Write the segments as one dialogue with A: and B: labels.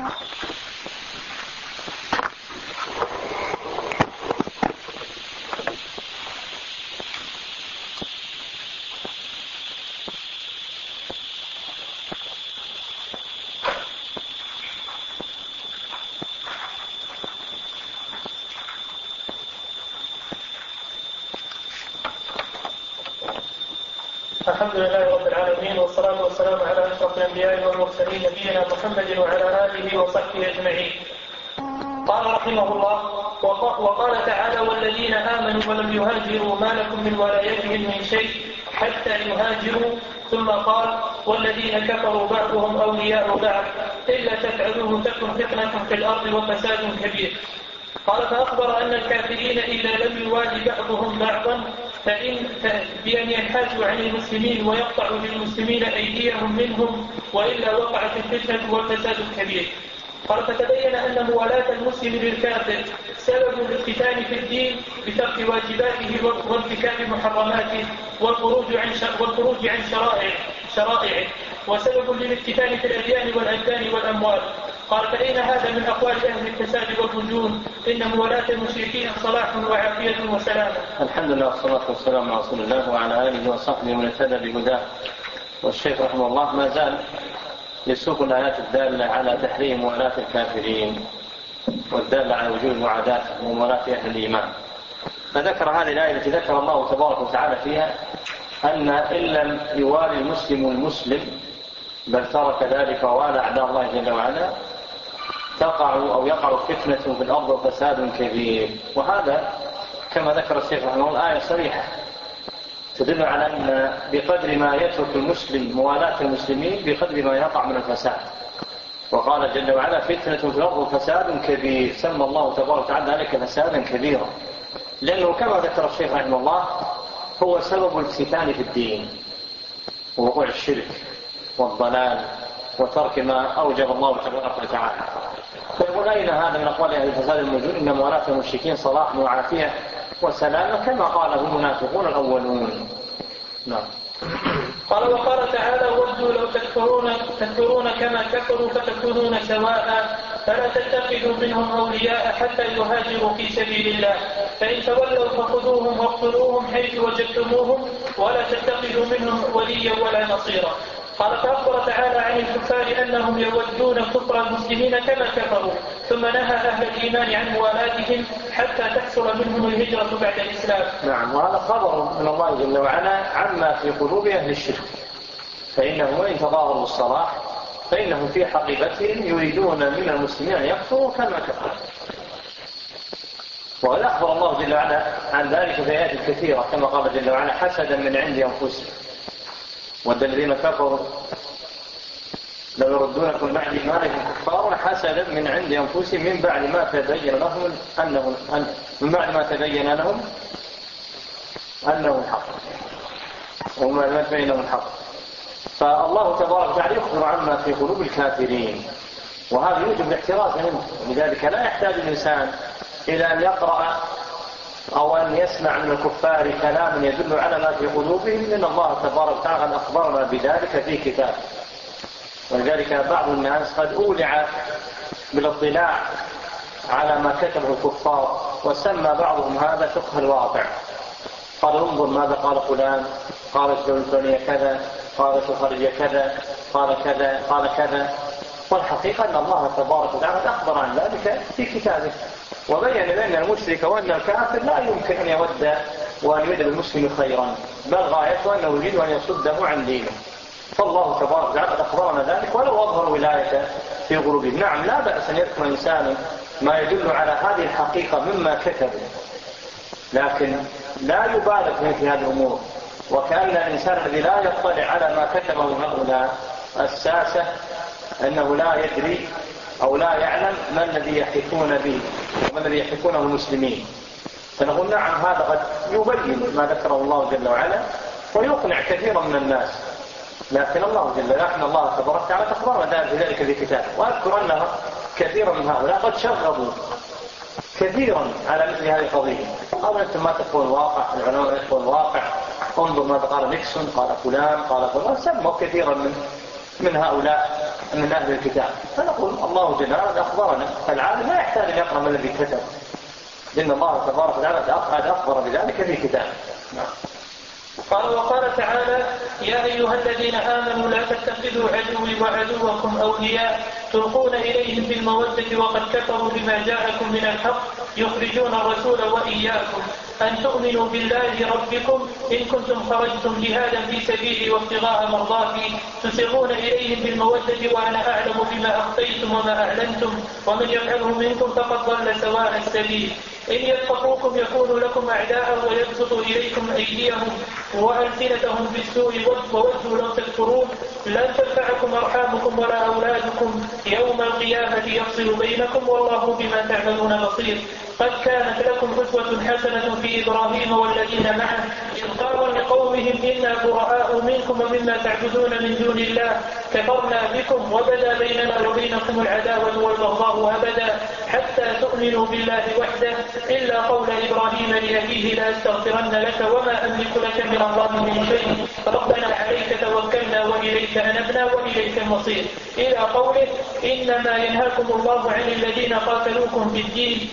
A: الحمد لله رب العالمين، والصلاة والسلام على أشرف الأنبياء والمرسلين نبينا محمد وعلى آله وصحبه أجمعين. قال رحمه الله: وقال تعالى: والذين آمنوا ولم يهاجروا ما لكم من ولايتهم من شيء حتى يهاجروا. ثم قال: والذين كفروا بعضهم أولياء بعض إلا تفعلوه تكن فتنة في الأرض وفساد كبير. قال: فأخبر أن الكافرين إذا لم يوالي بعضهم بعضا بأن ينحازوا عن المسلمين ويقطعوا للمسلمين أيديهم منهم، وإلا وقعت الفتنة والفساد الكبير. قال: فتبين أن موالاة المسلم للكافر سبب للفتان في الدين بترك واجباته وارتكاب محرماته والخروج عن شرائعه، وسبب للافتتان في الأديان والأبدان والأموال. قال: فإن هذا من أقوال أهل الفساد والفجور، إن موالاة المشركين صلاح وعافية وسلامة.
B: الحمد لله والصلاة والسلام على رسول الله وعلى آله وصحبه ومن اهتدى بهداه. والشيخ رحمه الله ما زال يسوق الآيات الدالة على تحريم موالاة الكافرين والدالة على وجوب معاداة وموالاة أهل الإيمان. فذكر هذه الآية التي ذكر الله تبارك وتعالى فيها أن إن لم يوالي المسلم المسلم بل ترك ذلك ووالى أعداء الله جل وعلا يقع فتنة في الأرض وفساد كبير. وهذا كما ذكر الشيخ رحمه الله آية صريحة تدل على أن بقدر ما يترك المسلم موالاة المسلمين بقدر ما يقع من الفساد. وقال جل وعلا: فتنة في الأرض وفساد كبير. سمى الله تبارك وتعالى ذلك فسادا كبيرا، لأنه كما ذكر الشيخ رحمه الله هو سبب الفتان في الدين ووقوع الشرك والضلال وترك ما أوجب الله تبارك وتعالى. فيقول: أين هذا من أقوال أهل الفساد الموجود؟ إن موالاة المشركين صلاح وعافية وسلامة، كما قاله المنافقون الأولون. نعم.
A: قال: وقال تعالى: ودوا لو تكفرون كما كفروا فتكونون سواء فلا تتخذوا منهم أولياء حتى يهاجروا في سبيل الله، فإن تولوا فخذوهم واقتلوهم حيث وجدتموهم ولا تتخذوا منهم وليا ولا نصيرا. قال: فأخبر تعالى عن الكفار أنهم يودون كفر المسلمين كما كفروا، ثم نهى أهل الإيمان عن موالاتهم حتى تحصل منهم الهجرة بعد الإسلام.
B: نعم. وهذا خبر من الله جل وعلا عما في قلوب أهل الشرك، فإنهم وإن تظاهروا الصلاح فإنهم في حقيقتهم يريدون من المسلمين أن يكفروا كما كفروا. وقد أخبر الله جل وعلا عن ذلك في آيات كثيرة، كما قال جل وعلا: حسدا من عند أنفسهم ود الذين كفروا لو يردونكم بعد إيمانكم كفارا حسدا من عند أنفسهم من بعد ما تبين لهم أنه الحق وما تبين لهم الحق. فالله تبارك وتعالى يخبر عما في قلوب الكافرين، وهذا يوجب الاحتراز منه. ولذلك لا يحتاج الإنسان إلى أن يقرأ أو أن يسمع من الكفار كلاما يدل على ما في قلوبهم، لأن الله تبارك وتعالى أخبرنا بذلك في كتابه. ولذلك بعض الناس قد أولع بالاطلاع على ما كتبه الكفار، وسمى بعضهم هذا فقه الواقع. قال: انظر ماذا قال فلان، قال الفلانية كذا، قال الخارجية كذا، قال كذا، قال كذا. والحقيقة أن الله تبارك وتعالى أخبر عن ذلك في كتابه، وبين بأن المشرك وأن الكافر لا يمكن أن يود وأن يريد بالمسلم خيرا، بل غايته أنه يريد أن يصده عن دينه. فالله تبارك وتعالى أخبرنا ذلك ولو أظهر ولايته في قلوبهم. نعم، لا بأس أن يذكر الإنسان ما يدل على هذه الحقيقة مما كتبه، لكن لا يبالغ في هذه الأمور. وكأن الإنسان الذي لا يطلع على ما كتبه هؤلاء الساسة أنه لا يدري أو لا يعلم ما الذي يحكون به وما الذي يحكونه المسلمين. فنقول: نعم، هذا قد يبين ما ذكره الله جل وعلا ويقنع كثيرا من الناس، لكن الله تبارك وتعالى أخبرنا ذلك في كتابه. وأذكر أن كثيرا من هؤلاء قد شغبوا كثيرا على مثل هذه القضية. قالوا: أنتم ما تقول الواقع، العلماء يقول الواقع، انظر ماذا قال نيكسون، قال فلان، قال فلان. سموا كثيرا من هؤلاء من أهل الكتاب، فنقول الله جل وعلا أخبرنا، فالعالم لا يحتاج أن يقرأ من الذي كتب، لأن الله تبارك وتعالى أخبر بذلك في كتابه.
A: قال وقال تعالى يا أيها الذين آمنوا لا تتخذوا عدوي وعدوكم أولياء تلقون إليهم بالمودة وقد كفروا بما جاءكم من الحق يخرجون الرسول وإياكم أن تؤمنوا بالله ربكم إن كنتم خرجتم جهادا في سبيلي وابتغاء مرضاتي تسرون إليهم بالمودة وأنا أعلم بما أخفيتم وما أعلنتم ومن يفعله منكم فقد ضل سواء السبيل إن يثقفوكم يكونوا لكم أعداء ويبسطوا إليكم أيديهم وألسنتهم بالسوء وودوا لو تكفرون لن تنفعكم أرحامكم ولا أولادكم يوم القيامة يفصل بينكم والله بما تعملون بصير قد كانت لكم أسوة حسنة في إبراهيم والذين معه إذ قالوا لقومهم إنا براء منكم ومما تعبدون من دون الله كفرنا بكم وبدا بيننا وبينكم العداوة والبغضاء أبدا حتى تؤمنوا بالله وحده إلا قول إبراهيم لأبيه لا أستغفرن لك وما أملك لك من الله من شيء ربنا عليك توكلنا وإليك أنبنا وإليك المصير إلى قوله إنما ينهاكم الله عن الذين قاتلوكم في الدين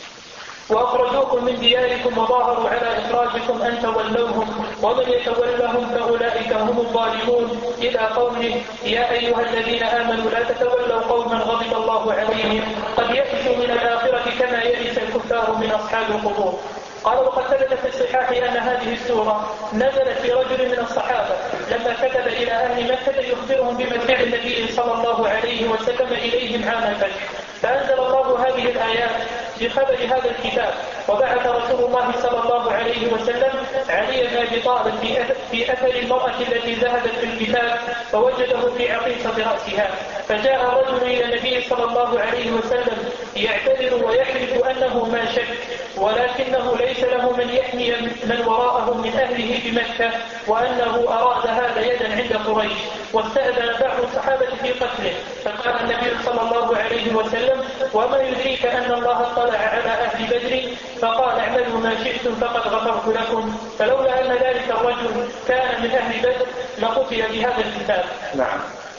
A: وأخرجوكم من دياركم وظاهروا على إخراجكم أن تولوهم ومن يتولهم فأولئك هم الظالمون إلى قوله يا أيها الذين آمنوا لا تتولوا قوما غضب الله عليهم قد يئسوا من الآخرة كما يئس الكفار من أصحاب القبور قال وقد ثبت في الصحاح أن هذه السورة نزلت في رجل من الصحابة لما كتب إلى أهل مكة يخبرهم بمجيء النبي صلى الله عليه وسلم إليهم عام الفتح فأنزل الله هذه الآيات بخبر هذا الكتاب وبعث رسول الله صلى الله عليه وسلم علي بن أبي طالب في أثر المرأة التي ذهبت في الكتاب فوجده في عقيصة رأسها فجاء رجل إلى النبي صلى الله عليه وسلم يعتذر ويحلف أنه ما شك ولكنه ليس له من يحمي من وراءه من أهله بمكة وأنه أراد هذا يدا عند قريش واستأذن بعض الصحابة في قتله فقال النبي صلى الله عليه وسلم وما يدريك أن الله اطلع على أهل بدر فقال اعملوا ما شئتم فقد غفرت لكم فلولا أن ذلك الرجل كان من أهل بدر لقتل بهذا الكتاب.
B: نعم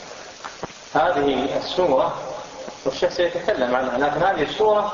B: هذه السورة والشيخ سيتكلم عنها لكن هذه السورة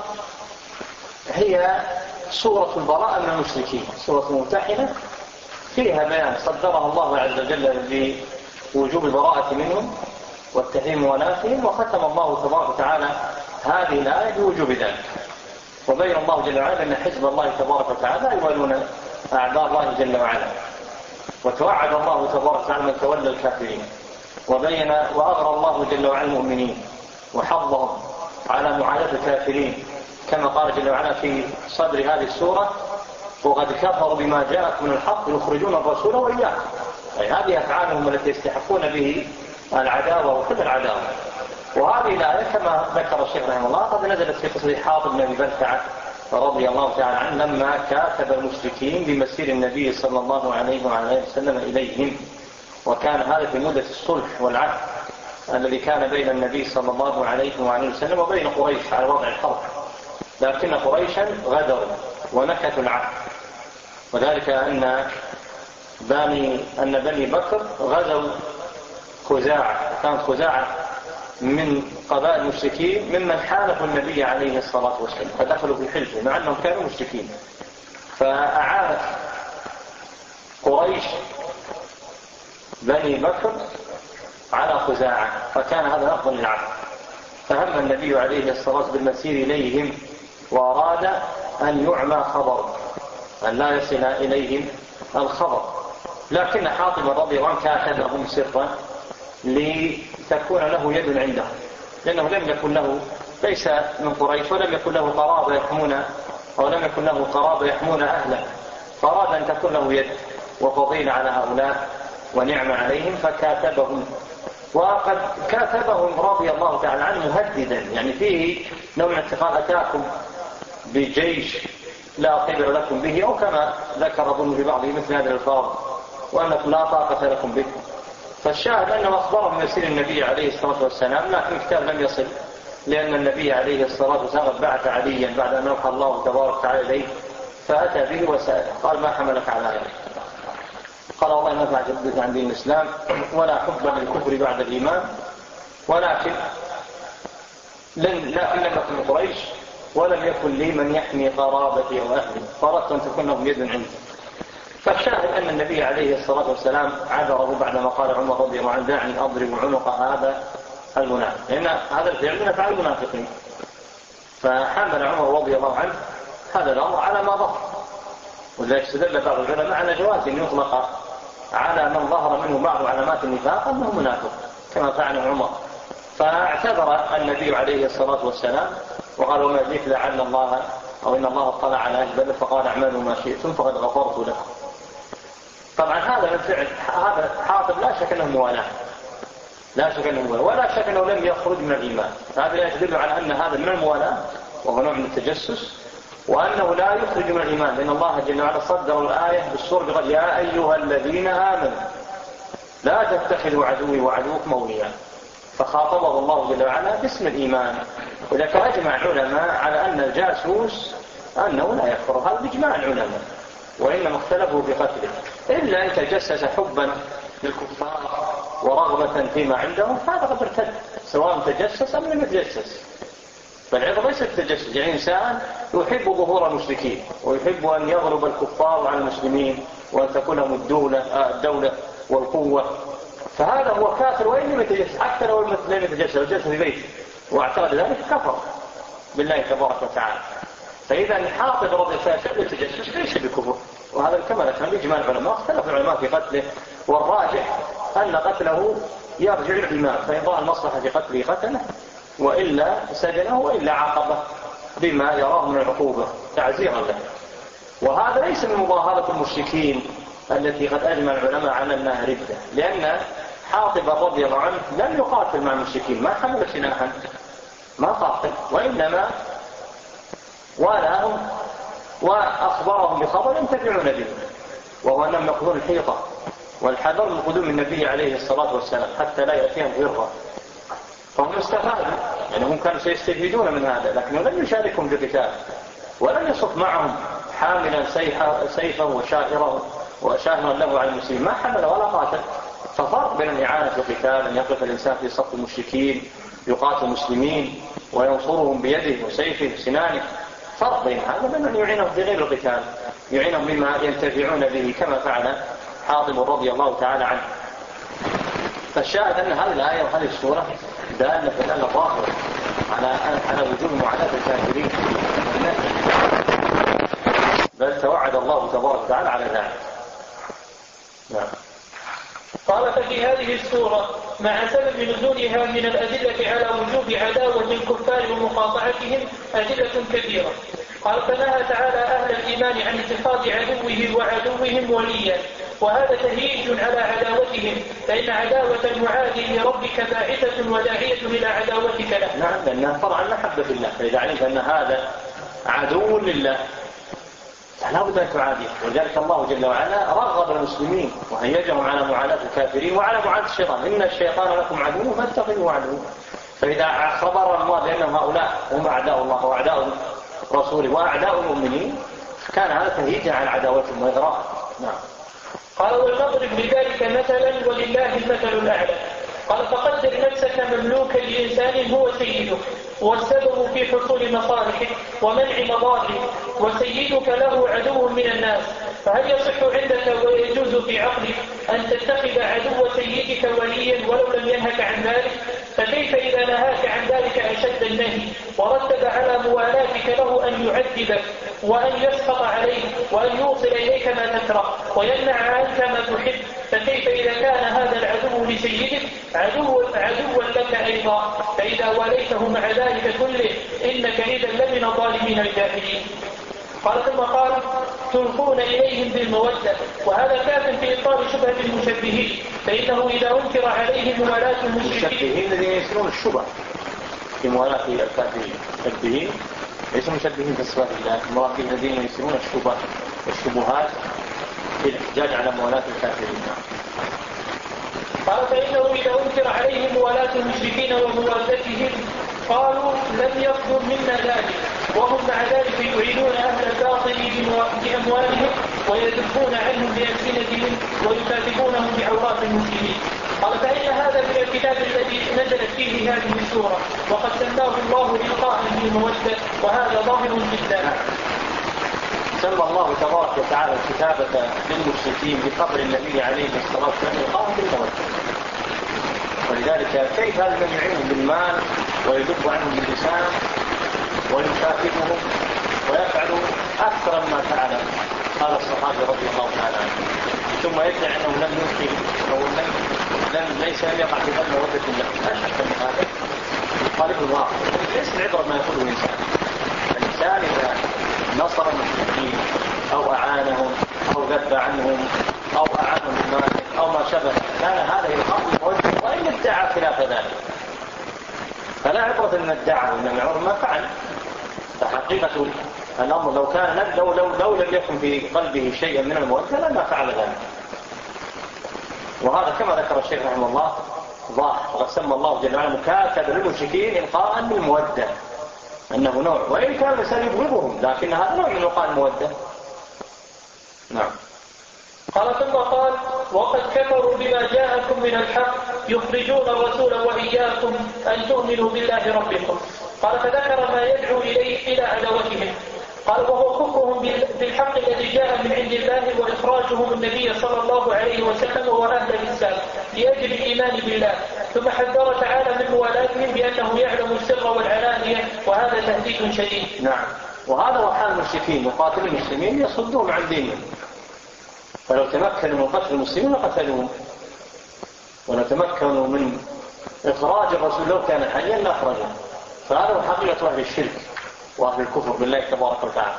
B: هي سورة البراءة من المشركين سورة ممتحنة فيها بيان صدرها الله عز وجل بوجوب البراءة منهم والتحريم ونافهم وختم الله تبارك وتعالى هذه الآية بوجوب ذلك وبين الله جل وعلا أن حزب الله تبارك وتعالى يوالون أعداء الله جل وعلا وتوعد الله تبارك وتعالى من تولى الكافرين وبين وأغرى الله جل وعلا المؤمنين وحضهم على معاداة الكافرين كما قال جل وعلا في صدر هذه السورة وقد كفروا بما جاءكم من الحق يخرجون الرسول وإياكم أي هذه أفعالهم التي يستحقون به العداوة وكل العداوة وهذه الآية كما ذكر الشيخ رحمه الله قد نزلت في قصة حاطب بن أبي بلتعة رضي الله تعالى عنه لما كاتب المشركين بمسير النبي صلى الله عليه وعلى وسلم إليهم وكان هذا في مدة الصلح والعهد الذي كان بين النبي صلى الله عليه وعلى وسلم وبين قريش على وضع الحرب لكن قريشا غدروا ونكثوا العهد وذلك أن بني بكر غزوا خزاعة كانت خزاعة من قبائل المشركين ممن حالفوا النبي عليه الصلاة والسلام فدخلوا في حلفه مع أنهم كانوا مشركين فأعانت قريش بني بكر على خزاعة فكان هذا أفضل العهد فهم النبي عليه الصلاة والسلام بالمسير إليهم وأراد أن يعمى خبر أن لا يصل إليهم الخبر لكن حاطب رضي الله عنه كاتبهم سرا لتكون له يد عنده لأنه لم يكن له ليس من قريش ولم يكن له قرابة يحمون أو لم يكن له قرابة يحمون أهله فأراد أن تكون له يد وفضيلة على هؤلاء ونعم عليهم فكاتبهم وقد كاتبهم رضي الله تعالى عنه مهددا يعني فيه نوع من اتقال أتاكم بجيش لا قبل لكم به أو كما ذكر أظن في بعضه مثل هذا الفاظ وأنكم لا طاقة لكم به فالشاهد أنه أخبرهم من سير النبي عليه الصلاة والسلام لكن الكتاب لم يصل لأن النبي عليه الصلاة والسلام بعث عليا بعد أن أوحى الله تبارك وتعالى إليه فأتى به وسأله قال ما حملك على ذلك قال والله ما بعد عن دين الإسلام ولا حب للكفر بعد الإيمان ولكن لم أكن من قريش ولم يكن لي من يحمي قرابتي وأهلي، فأردت أن تكون لهم يد عندي. فالشاهد أن النبي عليه الصلاة والسلام عذره بعدما قال عمر رضي الله عنه: دعني أضرب عنق هذا المنافق، لأن هذا الفعل من أفعال المنافقين. فحمل عمر رضي الله عنه هذا الأمر على ما ظهر، ولذلك استدل بعض العلماء على جواز أن يطلق على من ظهر منه بعض علامات النفاق أنه منافق كما فعل عمر. فاعتذر النبي عليه الصلاة والسلام وقال: وما يدريك لعل الله أو إن الله اطلع على أهل بدر فقال: اعملوا ما شئتم فقد غفرت لكم. طبعا هذا من فعل هذا حاطب لا شك أنه موالاه، ولا شك أنه لم يخرج من الإيمان. هذا يدل على أن هذا من الموالاه وهو نوع من التجسس، وأنه لا يخرج من الإيمان، لأن الله جل وعلا صدر الآية بالسورة بقال: يا أيها الذين آمنوا لا تتخذوا عدوي وعدوكم أولياء. فخاطبه الله جل وعلا باسم الإيمان. ولذلك أجمع العلماء على أن الجاسوس أنه لا يكفر، هذا بإجماع العلماء، وإنما اختلفوا في قتله، إلا أن تجسس حبا للكفار ورغبة فيما عندهم، هذا قد ارتد سواء تجسس أم لم يتجسس. فالعظة ليست التجسس، يعني إنسان يحب ظهور المشركين ويحب أن يغلب الكفار على المسلمين وأن تكون لهم الدولة والقوة، فهذا هو كافر وإن لم يتجسس، حتى لو لم يتجسس وجلس في بيته واعتقد ذلك كفر بالله تبارك وتعالى. فإذا حاطب رضي الله عنه التجسس ليس بكفر، وهذا كما ذكرنا بإجماع العلماء. اختلف العلماء في قتله، والراجح أن قتله يرجع إلى الإيمان، فإن ظهر المصلحة في قتله قتله، وإلا سجنه، وإلا عاقبه بما يراه من العقوبة تعزيرا له. وهذا ليس من مظاهرة المشركين التي قد أجمع العلماء على أنها ردة، لأن حاطب رضي الله عنه لم يقاتل مع المشركين، ما حمل سلاحا، ما قاتل، وإنما والاهم وأخبرهم بخبر ينتفعون به، وهو أنهم يأخذون الحيطة والحذر من قدوم النبي عليه الصلاة والسلام حتى لا يأتيهم غرة. فهم استفادوا، يعني هم كانوا سيستفيدون من هذا، لكنه لم يشاركهم في القتال، ولم يصف معهم حاملا سيفه وشاهرا له على المسلمين، ما حمل ولا قاتل. ففرق بين الإعانة في القتال، أن يقف الإنسان في صف المشركين يقاتل المسلمين وينصرهم بيده وسيفه وسنانه، فرق بين هذا من أن يعينهم في غير القتال، يعينهم بما ينتفعون به كما فعل حاطب رضي الله تعالى عنه. فالشاهد أن هذه الآية وهذه السورة دالة ظاهرة على وجوب معاناة الكافرين، بل توعد الله تبارك وتعالى على ذلك. نعم.
A: قال: ففي هذه السورة مع سبب نزولها من الأدلة على وجوب عداوة الكفار ومقاطعتهم أدلة كثيرة. قال: فنهى تعالى أهل الإيمان عن اتخاذ عدوه وعدوهم وليا، وهذا تهيج على عداوتهم، فإن عداوة المعادي لربك باعثة وداعية إلى عداوتك له.
B: نعم، لأنها طبعا محبة الله، فإذا علمت أن هذا عدو لله فلا بد أن تعاديه. ولذلك الله جل وعلا رغب المسلمين وهيجهم على معاداة الكافرين وعلى معاداة الشيطان: إن الشيطان لكم عدو فاتخذوه عدوا. فإذا خبر الله بأن هؤلاء هم أعداء الله وأعداء رسوله وأعداء المؤمنين، كان هذا تهيجا على عداوتهم وإغراء. نعم.
A: قال: والمضرب لذلك مثلا ولله المثل الأعلى. قال: فقدر نفسك مملوكا لإنسان هو سيدك والسبب في حصول مصالحك ومنع مضارك، وسيدك له عدو من الناس، فهل يصح عندك ويجوز في عقلك أن تتخذ عدو سيدك وليا ولو لم ينهك عن ذلك؟ فكيف إذا نهاك عن ذلك أشد النهي ورتب على موالاتك له أن يعذبك وأن يسخط عليك وأن يوصل إليك ما تكره ويمنع عنك ما تحب؟ فكيف إذا كان هذا العدو لسيدك عدوا لك أيضا؟ فإذا وليته مع ذلك كله إنك إذا لمن الظالمين الجاهلين. قال: ثم قال: تلقون إليهم بالمودة، وهذا كاف في إبطال شبهة المشبهين، فإنه إذا أنكر عليهم موالاة المشركين
B: الذين يسرون الشبه في موالاة الكافرين، المشبهين ليسوا مشبهين في صفات الله، المرافقين الذين يسرون الشبه والشبهات في الاحتجاج على موالاة الكافرين.
A: قال: فإنه إذا أنكر عليهم موالاة المشركين وموالاتهم قالوا لم يصدر منا ذلك، وهم مع ذلك يعينون أهل الباطل بأموالهم ويذبون عنهم بألسنتهم ويكاتبونهم بعورات المسلمين. قال فإن هذا من الكتاب الذي نزلت فيه هذه السورة، وقد سماه الله إلقاء بالمودة، وهذا ظاهر جدا.
B: سمى الله تبارك وتعالى الكتابة للمشركين بقبر النبي عليه الصلاة والسلام إلقاء بالمودة، ولذلك كيف هذا من يعينهم بالمال ويذب عنهم باللسان ويكافئهم ويفعل أكثر مما فعل هذا الصحابي رضي الله تعالى عنه، ثم يدعي أنه لم يلقي أو ليس لم يقع في قلب مودة له. لا شك من هذا يخالف الواقع. ليس العبرة ما يقوله الإنسان إذا نصر المشركين أو أعانهم أو ذب عنهم أو أعانهم بمال أو ما شابه، كان هذا يلقاء بالمودة وإن ادعى خلاف ذلك، فلا عبرة من الدعوة، إنما عبرة ما فعل. فحقيقة الأمر لو كان لو لم يكن في قلبه شيئا من المودة لما فعل ذلك. وهذا كما ذكر الشيخ رحمه الله ظاهر، وقد سمى الله جل وعلا مكاتبة للمشركين إلقاء بالمودة أنه نوع، وإن كان الإنسان يبغضهم لكن هذا نوع من إلقاء المودة. نعم.
A: قال ثم قال وقد كفروا بما جاءكم من الحق يخرجون الرسول وإياكم أن تؤمنوا بالله ربكم. قال فذكر ما يدعو إليه إلى عداوتهم. قال وهو كفرهم بالحق الذي جاء من عند الله وإخراجهم النبي صلى الله عليه وسلم وأهل الإسلام لأجل الإيمان بالله. ثم حذر تعالى من موالاتهم بأنه يعلم السر والعلانية، وهذا تهديد شديد.
B: نعم. وهذا هو حال المشركين، يقاتل المسلمين يصدون عن دينهم، فلو تمكنوا من قتل المسلمين لقتلوهم، ولو تمكنوا من إخراج الرسول لو كان حيا لأخرجه. فهذا هو حقيقة أهل الشرك وأهل الكفر بالله تبارك وتعالى.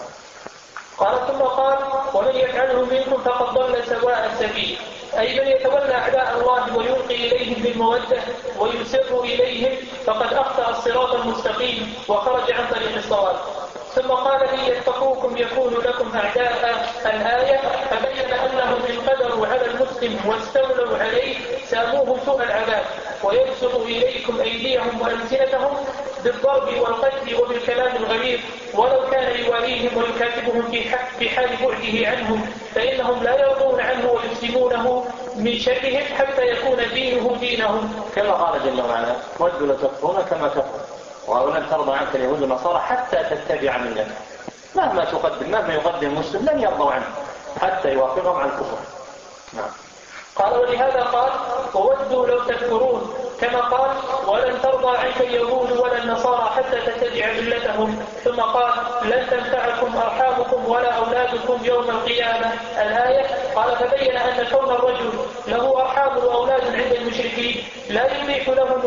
A: قال ثم قال ومن يفعله منكم فقد ضل سواء السبيل، أي من يتولى أعداء الله ويلقي إليهم بالمودة ويسر إليهم فقد أخطأ الصراط المستقيم وخرج عن طريق الصواب. ثم قال إن يتقوكم يكونوا لكم أعداء الآية، فبين أنهم إن قدروا على المسلم واستولوا عليه ساموه سوء العذاب ويبسطوا إليكم أيديهم وألسنتهم بالضرب والقتل وبالكلام الغليظ، ولو كان يواليهم ويكاتبهم في حال بعده عنهم، فإنهم لا يرضون عنه ويسلمونه من شرهم حتى يكون دينه دينهم.
B: كما قال جل وعلا ودوا لتكفرون كما كفروا ولن ترضى عنك اليهود والنصارى حتى تتبع ملتهم. مهما يقدم المسلم لن يرضوا عنه حتى يوافقهم على الكفر. نعم.
A: قال ولهذا قال وودوا لو تكفرون، كما قال ولن ترضى عنك اليهود ولا النصارى حتى تتبع ملتهم. ثم قال لن تنفعكم أرحامكم ولا أولادكم يوم القيامة الآية. قال فبين أن كون الرجل له أرحام وأولاد عند المشركين لا يبيح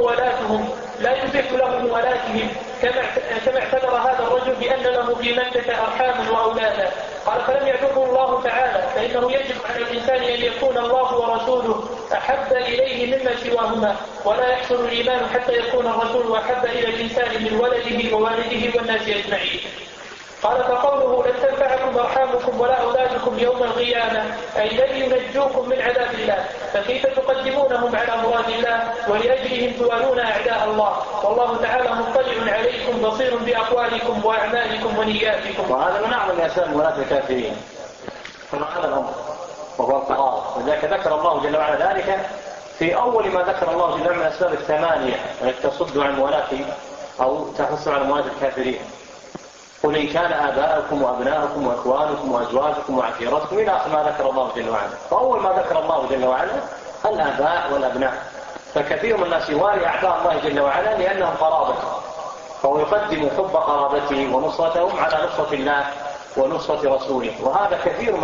A: لهم موالاتهم كما اعتبر هذا الرجل بأن له في مكة أرحام وأولادا. قال فلم يعذره الله تعالى، فإنه يجب على الإنسان أن يكون الله ورسوله أحب إليه مما سواهما، ولا يحصل الإيمان حتى يكون الرسول أحب إلى الإنسان من ولده ووالده والناس أجمعين. قال فقوله لن تنفعكم أرحامكم ولا أولادكم يوم القيامة أي لن ينجوكم من عذاب الله، فكيف تقدمونهم على مراد الله ولأجلهم توالون أعداء الله، والله تعالى مطلع عليكم بصير بأقوالكم وأعمالكم ونياتكم.
B: وهذا من أعظم أسباب ولاة الكافرين هذا الأمر وهو القرار، وذلك ذكر الله جل وعلا ذلك في أول ما ذكر الله جل وعلا من الأسباب الثمانية التي تصد عن ولاة أو تحث عن ولاة الكافرين. قل إن كان آباءكم وأبناءكم وإخوانكم وأزواجكم وعشيرتكم إلى آخر ما ذكر الله جل وعلا. فأول ما ذكر الله جل وعلا الآباء والأبناء، فكثير من الناس يوالي أعداء الله جل وعلا لأنهم قرابته، فهو يقدم حب قرابته ونصرتهم على نصرة الله ونصرة رسوله. وهذا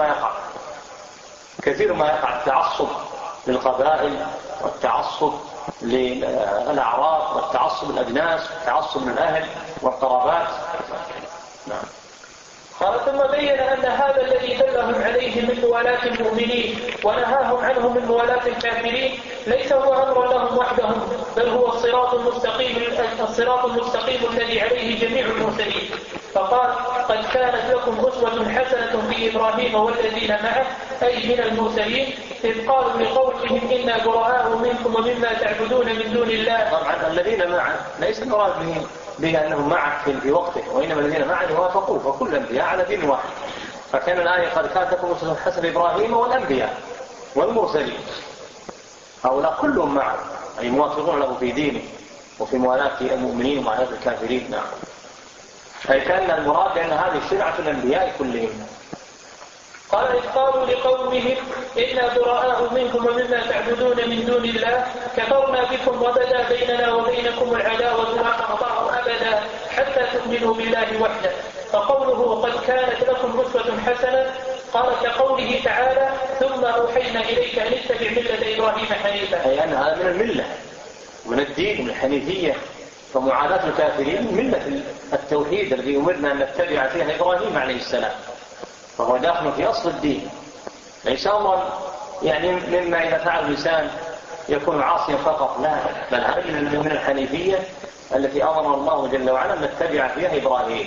B: كثير ما يقع التعصب للقبائل والتعصب للأعراض والتعصب للأجناس والتعصب للأهل والقرابات. نعم.
A: قال ثم بين أن هذا الذي دلهم عليه من موالاة المؤمنين ونهاهم عنه من موالاة الكافرين ليس هو أمر لهم وحدهم، بل هو الصراط المستقيم الذي عليه جميع المرسلين. فقال قد كانت لكم أسوة حسنة في إبراهيم والذين معه أي من المرسلين إذ قالوا لقومهم إنا براء منكم ومما تعبدون من دون الله.
B: طبعا الذين معه ليس المراد به أنهم معك في وقته، وإنما الذين معه وافقوه، فكل الأنبياء على دين واحد. فكان الآية قد كانت لكم أسوة حسنة إبراهيم والأنبياء والمرسلين. هؤلاء كلهم معه أي موافقون له في دينه وفي موالاة المؤمنين ومعاداة الكافرين. نعم. أي كان المراد أن هذه شرعة الأنبياء كلهم.
A: قال إذ قالوا لقومهم إنا براء منكم ومما تعبدون من دون الله كفرنا بكم وبدا بيننا وبينكم العداوة والبغضاء أبدا حتى تؤمنوا بالله وحده. فقوله قد كانت لكم أسوة حسنة قال كقوله تعالى ثم أوحينا إليك أن اتبع ملة إبراهيم حنيفا،
B: أي أن هذا من الملة من الدين من الحنيفية. فمعاداة الكافرين ملة التوحيد الذي أمرنا أن نتبع فيها إبراهيم عليه السلام، فهو داخل في أصل الدين، ليس أمرا يعني مما إذا فعل الإنسان يكون عاصيا فقط، لا، بل هذه من الحنيفية التي أمر الله جل وعلا أن نتبع فيها إبراهيم.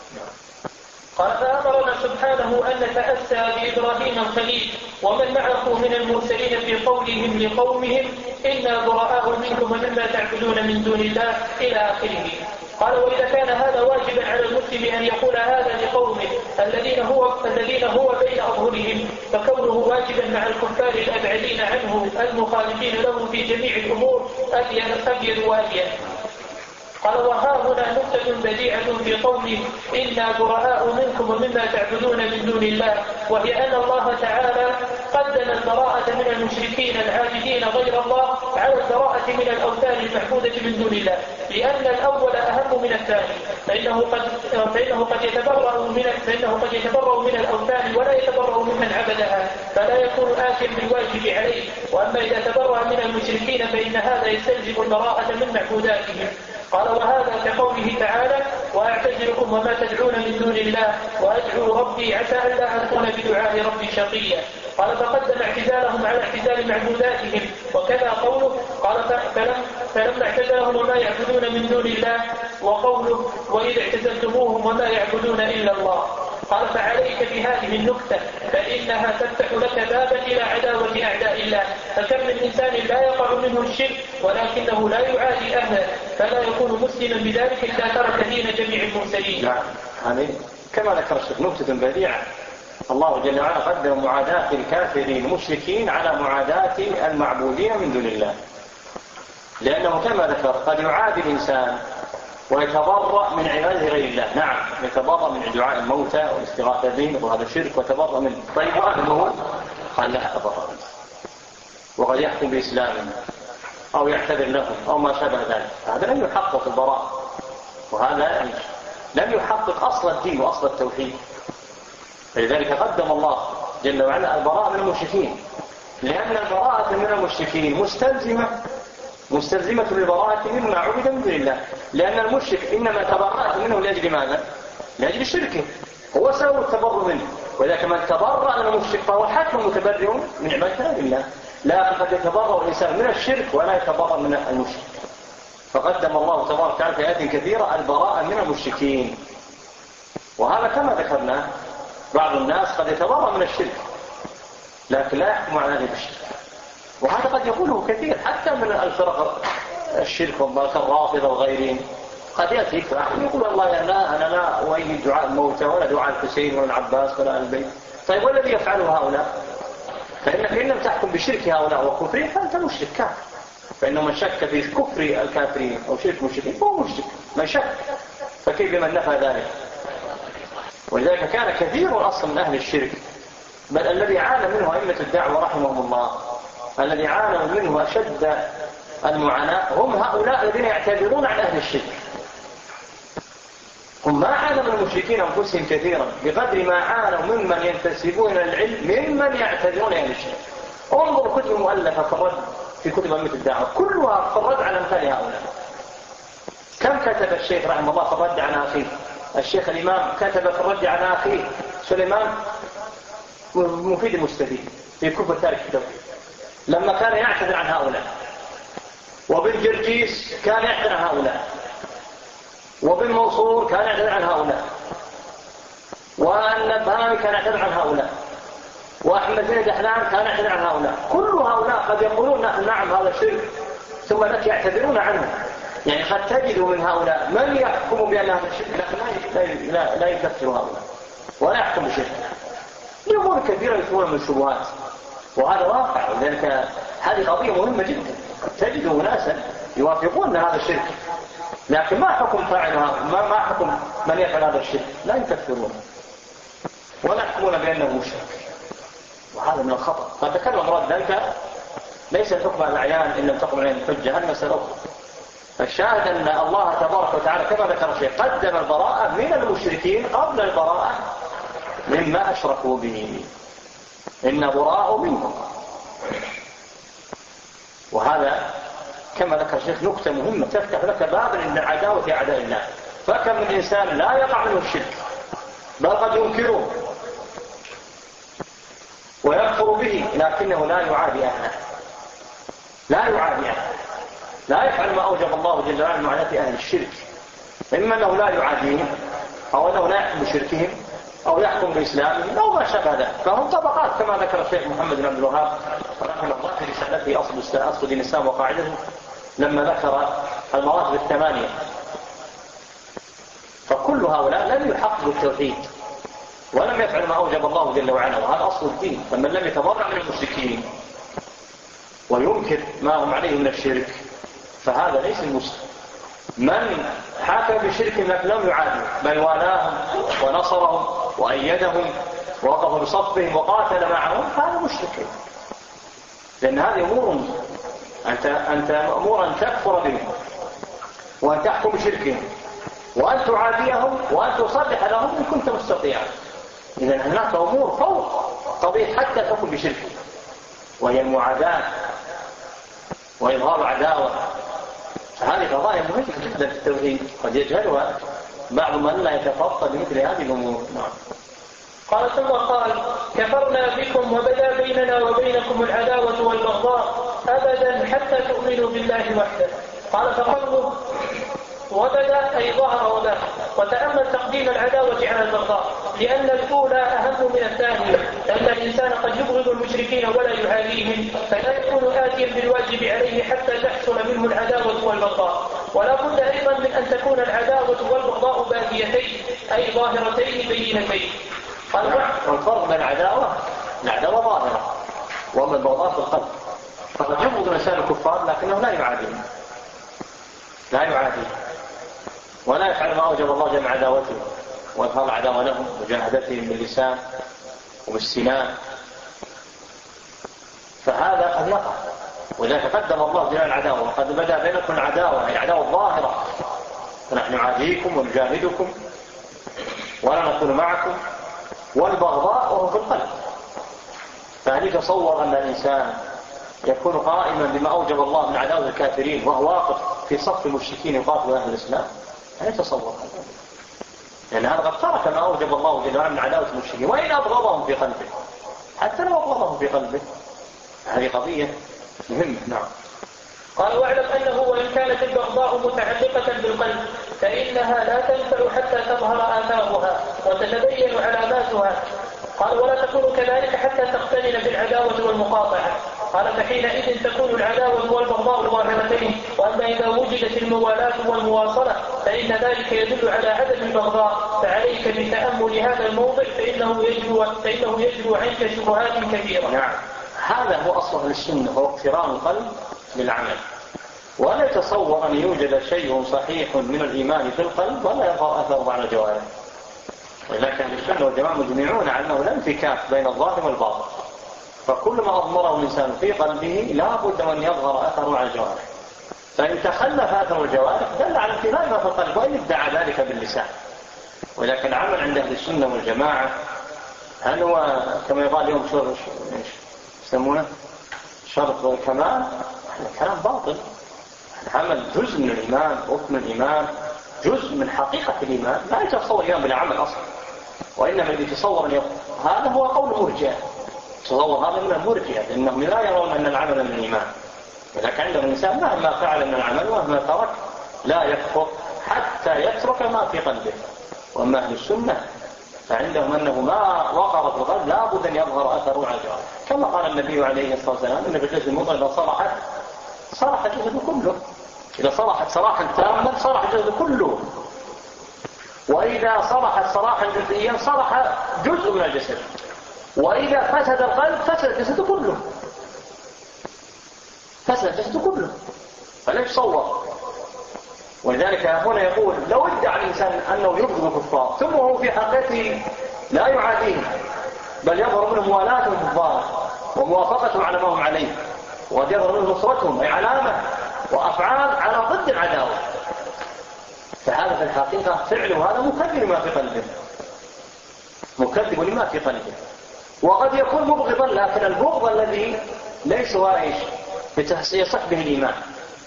A: قال فأمرنا سبحانه أن نتأسى بإبراهيم الخليل ومن معه من المرسلين في قولهم لقومهم إنا براء منكم ومما تعبدون من دون الله إلى آخره. قال وإذا كان هذا واجبا على المسلم أن يقول هذا لقومه الذين هو بين أظهرهم، فكونه واجبا مع الكفار الأبعدين عنه المخالفين له في جميع الأمور أبين واديا. قال وها هنا نكتة بديعة في قوله إنا براء منكم ومما تعبدون من دون الله، وهي أن الله تعالى قدم البراءة من المشركين العابدين غير الله على البراءة من الأوثان المعبودة من دون الله، لأن الأول أهم من الثاني، فإنه قد يتبرأ من الأوثان ولا يتبرأ ممن عبدها، فلا يكون آثم بالواجب عليه. وأما إذا تبرأ من المشركين فإن هذا يستلزم البراءة من معبوداتهم. قال وهذا كقوله تعالى وأعتذركم وما تدعون من دون الله وأدعو ربي عسى ألا أكون بدعاء ربي شقيا. قال فقدم اعتزالهم على اعتزال معبوداتهم. وكذا قوله قال فلما اعتزلهم وما يعبدون من دون الله، وقوله وإذا اعتزلتموهم وما يعبدون إلا الله. قال فعليك بهذه النكتة فإنها تفتح لك بابا إلى عداوة أعداء الله، فكم من إنسان لا يقع منه الشرك ولكنه لا يعادي أهله، فلا يكون مسلما بذلك إذا ترك دين جميع المرسلين.
B: نعم، هذه كما ذكر الشيخ نكتة بديعة. الله جل وعلا قدم معاداة الكافرين المشركين على معاداة المعبودين من دون الله، لأنه كما ذكر قد يعادي الإنسان ويتبرأ من عباده غير الله. نعم، يتبرأ من دعاء الموتى والاستغاثة بهم وهذا شرك وتبرأ منه. طيب أهله قال لا أبرأ، وقد يحكم بإسلامه أو يعتذر لهم أو ما شابه ذلك، هذا لم يحقق البراء، وهذا لم يحقق أصل الدين وأصل التوحيد. فلذلك قدم الله جل وعلا البراءة من المشركين، لأن البراءة من المشركين مستلزمة للبراءة مما عبد من دون الله، لأن المشرك إنما تبرأت منه لأجل ماذا؟ لأجل شركه، هو سوى التبرؤ منه، وإذا من تبرأ من المشرك فهو حكم متبرئ من عبادة الله. لكن قد يتبرأ الإنسان من الشرك ولا يتبرأ من المشرك، فقدم الله تبارك وتعالى في آيات كثيرة البراءة من المشركين. وهذا كما ذكرنا بعض الناس قد يتبرأ من الشرك لكن لا يحكم على هذه الشرك، وهذا قد يقوله كثير حتى من الفرق الشرك كالرافضة وغيرهم. قد يأتي فأحد يقول والله أنا لا أؤيد دعاء الموتى ولا دعاء الحسين ولا العباس ولا البيت. طيب والذي يفعله هؤلاء؟ فإنك إن لم تحكم بشرك هؤلاء وكفرهم فأنت مشرك كافر، فإنه من شك في كفر الكافرين أو شرك المشركين فهو مشرك من شك، فكيف بمن نفى ذلك؟ ولذلك كان كثير أصلا من أهل الشرك، بل الذي عانى منه أئمة الدعوة رحمهم الله، الذي عانوا منه أشد المعاناة هم هؤلاء الذين يعتذرون عن أهل الشرك. هم ما عانوا من المشركين أنفسهم كثيرا بقدر ما عانوا ممن ينتسبون إلى العلم ممن يعتذرون عن الشرك. انظر كتب مؤلفة في الرد في كتب أئمة الدعوة كلها في الرد على أمثال هؤلاء. كم كتب الشيخ رحمه الله في الرد عن أخيه؟ الشيخ الإمام كتب في الرد عن أخيه سليمان مفيد المستفيد في كفر تارك التوحيد لما كان يعتذر عن هؤلاء، وابن جرجيس كان يعتذر عن هؤلاء، وابن منصور كان يعتذر عن هؤلاء، والنبهاني كان يعتذر عن هؤلاء، وأحمد بن دحلان كان يعتذر عن هؤلاء. كل هؤلاء قد يقولون نعم هذا شرك ثم لك يعتذرون عنه. يعني قد تجد من هؤلاء من يحكم بأن هذا الشرك لكن لا يكفر هؤلاء ولا يحكم بشرك لأمور كثيرة يكون من الشبهات، وهذا واقع. ولذلك هذه قضية مهمة جدا. تجد ناسا يوافقون هذا الشرك، لكن ما حكم فاعلها، ما حكم من يفعل هذا الشرك؟ لا يكفرون ولا يحكمون بأنه مشرك، وهذا من الخطأ. فتكلم رد ذلك ليس الحكم على الأعيان إن لم تقم عليهم الحجة، هل مسألة أخرى. الشاهد أن الله تبارك وتعالى كما ذكر الشيخ قدم البراءة من المشركين قبل البراءة مما أشركوا به. إن براء منكم. وهذا كما ذكر الشيخ نكتة مهمة تفتح لك بابا من عداوة أعداء الله. فكم من إنسان لا يقع منه الشرك بل قد ينكره ويكفر به، لكنه لا يعادي أهله، لا يفعل ما أوجب الله جل وعلا من معاناة أهل الشرك. إما أنه لا يعاديهم، أو أنه لا يحكم بشركهم، أو يحكم بإسلامهم، أو ما شابه ذلك. فهم طبقات كما ذكر الشيخ محمد بن عبد الوهاب رحمه الله في رسالته أصل دين الإسلام وقاعدته لما ذكر المراتب الثمانية. فكل هؤلاء لم يحققوا التوحيد ولم يفعل ما أوجب الله جل وعلا، وهذا أصل الدين. فمن لم يتبرع من المشركين وينكر ما هم عليه من الشرك فهذا ليس المسلم. من حاكم بشرك لم يعادوا بل والاهم ونصرهم وأيدهم ووقف بصفهم وقاتل معهم، هذا مشرك. لأن هذه أمور أنت مأمور أن تكفر بهم وأن تحكم بشركهم وأن تعاديهم وأن تصلح لهم إن كنت مستطيعا. إذن هناك أمور فوق قضية حتى تكون بشركهم، وهي المعاداة وإظهار عداوة. فهذه قضايا مهمة جدا في التوحيد قد يجهلها بعض من لا يتفطن بمثل هذه الأمور. نعم.
A: قال ثم قال: كفرنا بكم وبدا بيننا وبينكم العداوة والبغضاء أبدا حتى تؤمنوا بالله وحده. قال فقوله وبدا أي ظهر وبات. وتأمل تقديم العداوة على البغضاء، لأن الأولى أهم من الثانية، لأن الإنسان قد يبغض المشركين ولا يعاديهم، فلا يكون آتيا بالواجب عليه حتى تحصل منه العداوة والبغضاء. ولا بد أيضا من أن تكون العداوة والبغضاء باديتين أي ظاهرتين بينتين.
B: والفرق بين العداوة ظاهرة وأما البغضاء في القلب. فقد يبغض الإنسان الكفار لكنه لا يعاديهم ولا يفعل ما أوجب الله جل عداوته وإظهار العداوة لهم وجاهدتهم باللسان وبالسنان، فهذا قد يقع. وإذا تقدم الله جل العداوة وقد بدأ بينكم العداوة هي عداوة ظاهرة، فنحن نعاديكم ونجاهدكم ولا نكون معكم، والبغضاء وهو في القلب. فهل تصور أن الإنسان يكون قائما بما أوجب الله من عداوة الكافرين وهو واقف في صف المشركين يقاتل أهل الإسلام؟ هل يتصور هذا؟ لأن هذا قد ترك ما أوجب الله جل وعلا من عداوة المشركين وإن أبغضهم في قلبه، حتى لو أبغضهم في قلبه. هذه قضية مهمة. نعم.
A: قال واعلم أنه وإن كانت البغضاء متعلقة بالقلب فإنها لا تنفع حتى تظهر آثارها وتتبين علاماتها. قال ولا تكون كذلك حتى تقترن بالعداوة والمقاطعة. قال فحينئذ تكون العداوة والبغضاء ظاهرتين. وأما إذا وجدت الموالاة والمواصلة فإن ذلك يدل على عدم البغضاء. فعليك بتأمل هذا الموضع فإنه يجلو عنك شبهات كثيرة.
B: نعم. هذا هو أصل السنة، هو اقتران القلب بالعمل. ولا يتصور أن يوجد شيء صحيح من الإيمان في القلب ولا يظهر أثره على الجوارح. ولكن السنة والجماعة مجمعون على أنه لا انفكاك بين الظاهر والباطن، فكل ما أضمره الإنسان في قلبه لا بد أن يظهر أثره على الجوارح. فإن تخلف أثر الجوارح دل على انفكاك ما في القلب وإن ادعى ذلك باللسان. ولكن العمل عند أهل السنة والجماعة هل هو كما يقال اليوم يسمونه شرط الكمال؟ كلام باطل. العمل جزء من الإيمان، ركن الإيمان، جزء من حقيقة الإيمان. لا يتصور الإيمان بلا عمل أصلا، وإنما الذي يتصور هذا هو قول مرجئة. تصور هذا من المرجئة لأنهم لا يرون أن العمل من الإيمان. ولكن عندهم الإنسان مهما فعل من العمل ومهما ترك لا يكفر حتى يترك ما في قلبه. وأما أهل السنة فعندهم أنه ما وقر في القلب لا بد أن يظهر أثره على الجوارح، كما قال النبي عليه الصلاة والسلام أن في الجسد المضغة إذا صلحت الجسد كله. إذا صلحت صلاحا تاما صلح الجسد كله، وإذا صلحت صلاحا جزئيا صلح جزء من الجسد، وإذا فسد القلب فسد الجسد كله. فسد جسده كله، فلا يتصور. ولذلك هنا يقول لو ادعى الإنسان أنه يبغض الكفار ثم هو في حقيقته لا يعاديهم، بل يظهر منهم موالاتهم في الظاهر وموافقتهم على ما هم عليه، وقد يظهر منهم نصرتهم، أي علامة وأفعال على ضد العداوة، فهذا في الحقيقة فعله هذا مكذب لما في قلبه، مكذب لما في قلبه. وقد يكون مبغضا، لكن البغض الذي ليس هو ايش يصح به الإيمان.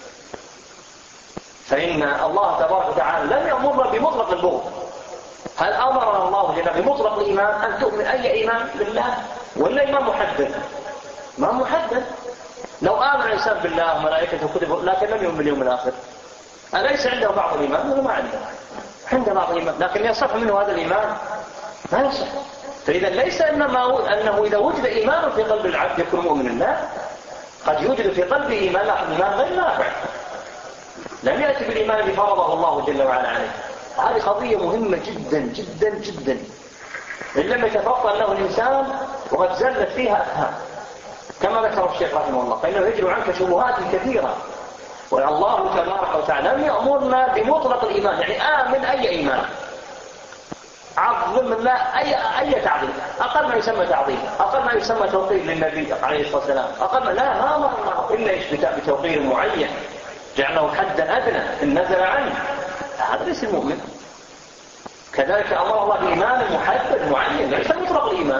B: فإن الله تبارك وتعالى لم يأمرنا بمطلق البغض. هل أمرنا الله جل بمطلق الإيمان أن تؤمن أي إيمان بالله، ولا إيمان محدد؟ ما محدد. لو آمن الإنسان بالله وملائكته وكتبه لكن لم يؤمن باليوم الآخر، أليس عنده بعض الإيمان ولا ما عنده بعض الإيمان؟ لكن يصح منه هذا الإيمان؟ ما يصح. فإذا ليس أنه إذا وجد إيمان في قلب العبد يكون مؤمنا، لا، قد يوجد في قلبه إيمان لكن إيمان غير نافع، لم يأتي بالإيمان الذي فرضه الله جل وعلا عليه. هذه قضية مهمة جدا جدا جدا، إن لم يتفطن له الإنسان وقد زلت فيها أفهام كما ذكر الشيخ رحمه الله، فإنه يجري عنك شبهات كثيرة. والله تبارك وتعالى لم يأمرنا بمطلق الإيمان، يعني آمن أي إيمان، عظم الله أي تعظيم، أقل ما يسمى تعظيم، أقل ما يسمى توقير للنبي عليه الصلاة والسلام، أقل ما لا، ما أمرنا إلا بتوقير معين جعله حدا أدنى إن نزل عنه، هذا ليس المؤمن. كذلك أمر الله بإيمان محدد معين ليس مطلق الإيمان.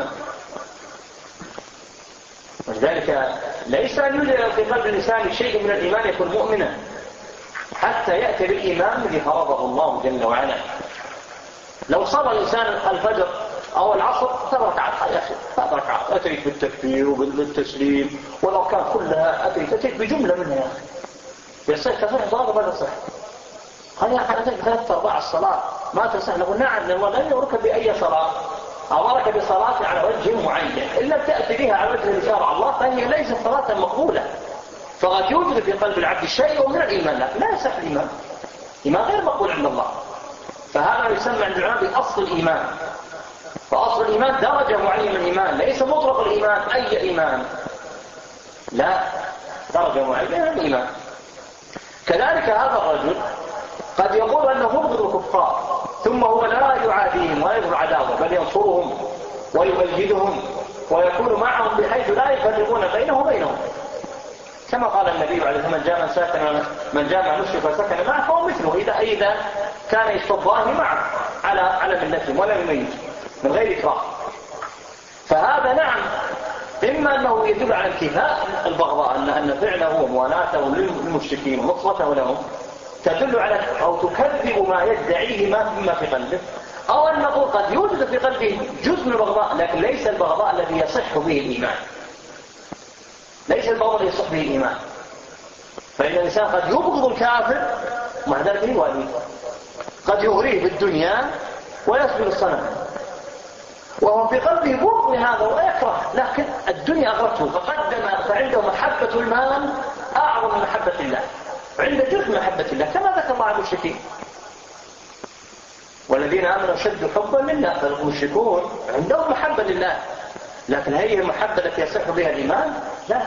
B: ولذلك ليس أن يوجد في قلب الإنسان شيء من الإيمان يكون مؤمنا حتى يأتي بالإيمان الذي فرضه الله جل وعلا. لو صلى الإنسان الفجر أو العصر 3 ركعات، يا أخي 3 ركعات، أتيت بالتكبير وبالتسليم والأركان كلها، أتيت بجملة منها، يا أخي يصح تصح صلاة ولا تصح؟ قال يا أخي أنا أتيت 3/4 الصلاة ما تصح. نقول نعم، لأن الله لن يأمرك بأي صلاة، أمرك بصلاة على وجه معين، إن لم تأتي بها على وجه اللي شرع الله فهي ليست صلاة مقبولة. فقد يوجد في قلب العبد شيء من الإيمان لكن لا يصح الإيمان، إيمان غير مقبول عند الله. فهذا يسمى عند العلماء بأصل الإيمان. فأصل الإيمان درجة معينة من الإيمان، ليس مطلق الإيمان أي إيمان، لا، درجة معينة من الإيمان. كذلك هذا الرجل قد يقول أنه مبغض الكفار ثم هو لا يعاديهم ولا يبغض عداوة، بل ينصرهم ويؤيدهم ويكون معهم بحيث لا يفرقون بينه وبينهم، كما قال النبي عليه الصلاة والسلام من جاء مشرك وسكن معه فهو مثله، إذا كان يصطفاه معه على ملتهم ولا يميز من غير إكراه. فهذا نعم، إما أنه يدل على انتهاء البغضاء، أن فعله وموالاته للمشركين ونصرته لهم تدل على أو تكذب ما يدعيه ما في قلبه، أو أن نقول قد يوجد في قلبه جزء من البغضاء لكن ليس البغضاء الذي يصح به الإيمان، ليس البغضاء الذي يصح به الإيمان. فإن الإنسان قد يبغض الكافر مع ذلك يواليه، قد يغريه بالدنيا ويسجد الصنم وهو في قلبه بغض لهذا ويكره، لكن الدنيا أغرته فعنده محبة المال أعظم من محبة الله، عنده جزء من محبة الله كما ذكر الله عن المشركين. والذين آمنوا أشد حبا لله، فالمشركون عندهم محبة لله، لكن هذه المحبة التي يصح بها الإيمان لا،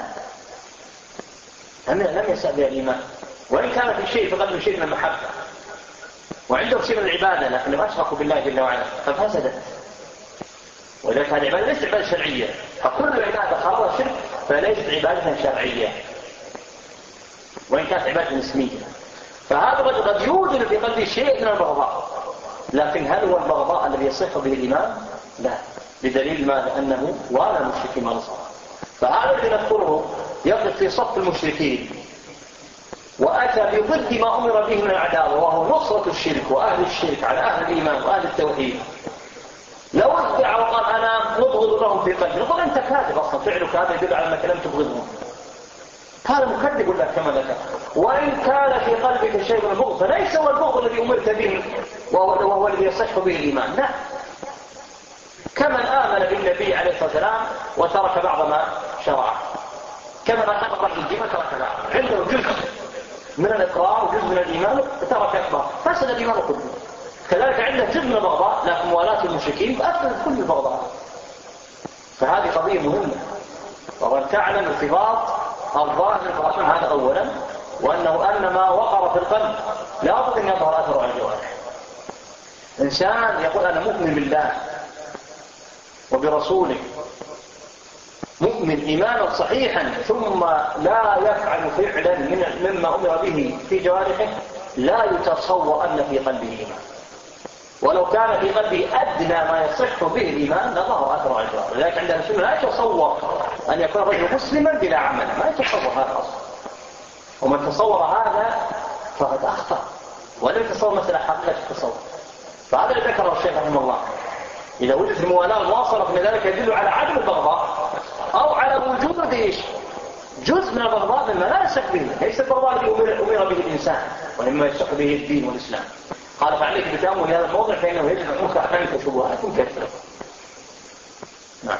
B: لم يصح بها الإيمان، وإن كان في شيء في قلبه شيء من المحبة وعنده شيء من العبادة لكنهم أشركوا بالله جل وعلا ففسدت. ولذلك هذه العبادة ليست عبادة شرعية، فكل عبادة خرج شرك فليست عبادة شرعية وإن كانت عبادة اسمية. فهذا الرجل قد يوجد في قلبه شيء من البغضاء، لكن هل هو البغضاء الذي يصح به الإيمان؟ لا، بدليل ماذا؟ أنه والى المشركين ونصارى. فهذا الذي نذكره يقف في صف المشركين وأتى بضد ما أمر به من العداوة وهو نصرة الشرك وأهل الشرك على أهل الإيمان وأهل التوحيد. لو ادعى وقال أنا مبغض لهم في قلبي، نقول أنت كاذب، أصلا فعلك هذا يدل على أنك لم تبغضهم، هذا مكذب لك كما ذكر. وإن كان في قلبك شيء من البغض فليس هو البغض الذي أمرت به وهو الذي يصح به الإيمان، لا. كمن آمن بالنبي عليه الصلاة والسلام وترك بعض ما شرعه، كمن أقر بالدين وترك بعض، عنده جزء من الإقرار وجزء من الإيمان ترك أكبر فسد الإيمان كله. كذلك عنده جزء من البغضاء لكن موالاة المشركين فأفسد كل البغضاء. فهذه قضية مهمة، وأن تعلم ارتباط الظاهر الباطن، هذا أولا. وأنه أن ما وقر في القلب لا بد أن يظهر أثره على الجوارح. إنسان يقول أنا مؤمن بالله وبرسوله، مؤمن إيمانا صحيحا، ثم لا يفعل فعلا مما أمر به في جوارحه، لا يتصور أن في قلبه إيمان. ولو كان في قلبه أدنى ما يصح به الإيمان لظهر أثره على الجوارح. لذلك عند السنة لا يتصور أن يكون الرجل مسلما بلا عمل، ما يتصور هذا أصلا. ومن تصور هذا فقد أخطأ ولم يتصور مثل حقيقة التصور. فهذا اللي ذكره الشيخ رحمه الله. إذا وجدت الموالاة الواصلة من ذلك يدل على عدم البغضاء أو على وجود إيش؟ جزء من البغضاء مما لا يشك به، ليس البغضاء الذي أمر به الإنسان وإنما يشك به الدين والإسلام. قال فعليك بتأمل هذا الموضع فإنه يجب أن ينفع عنك شبهات كثيرة. نعم.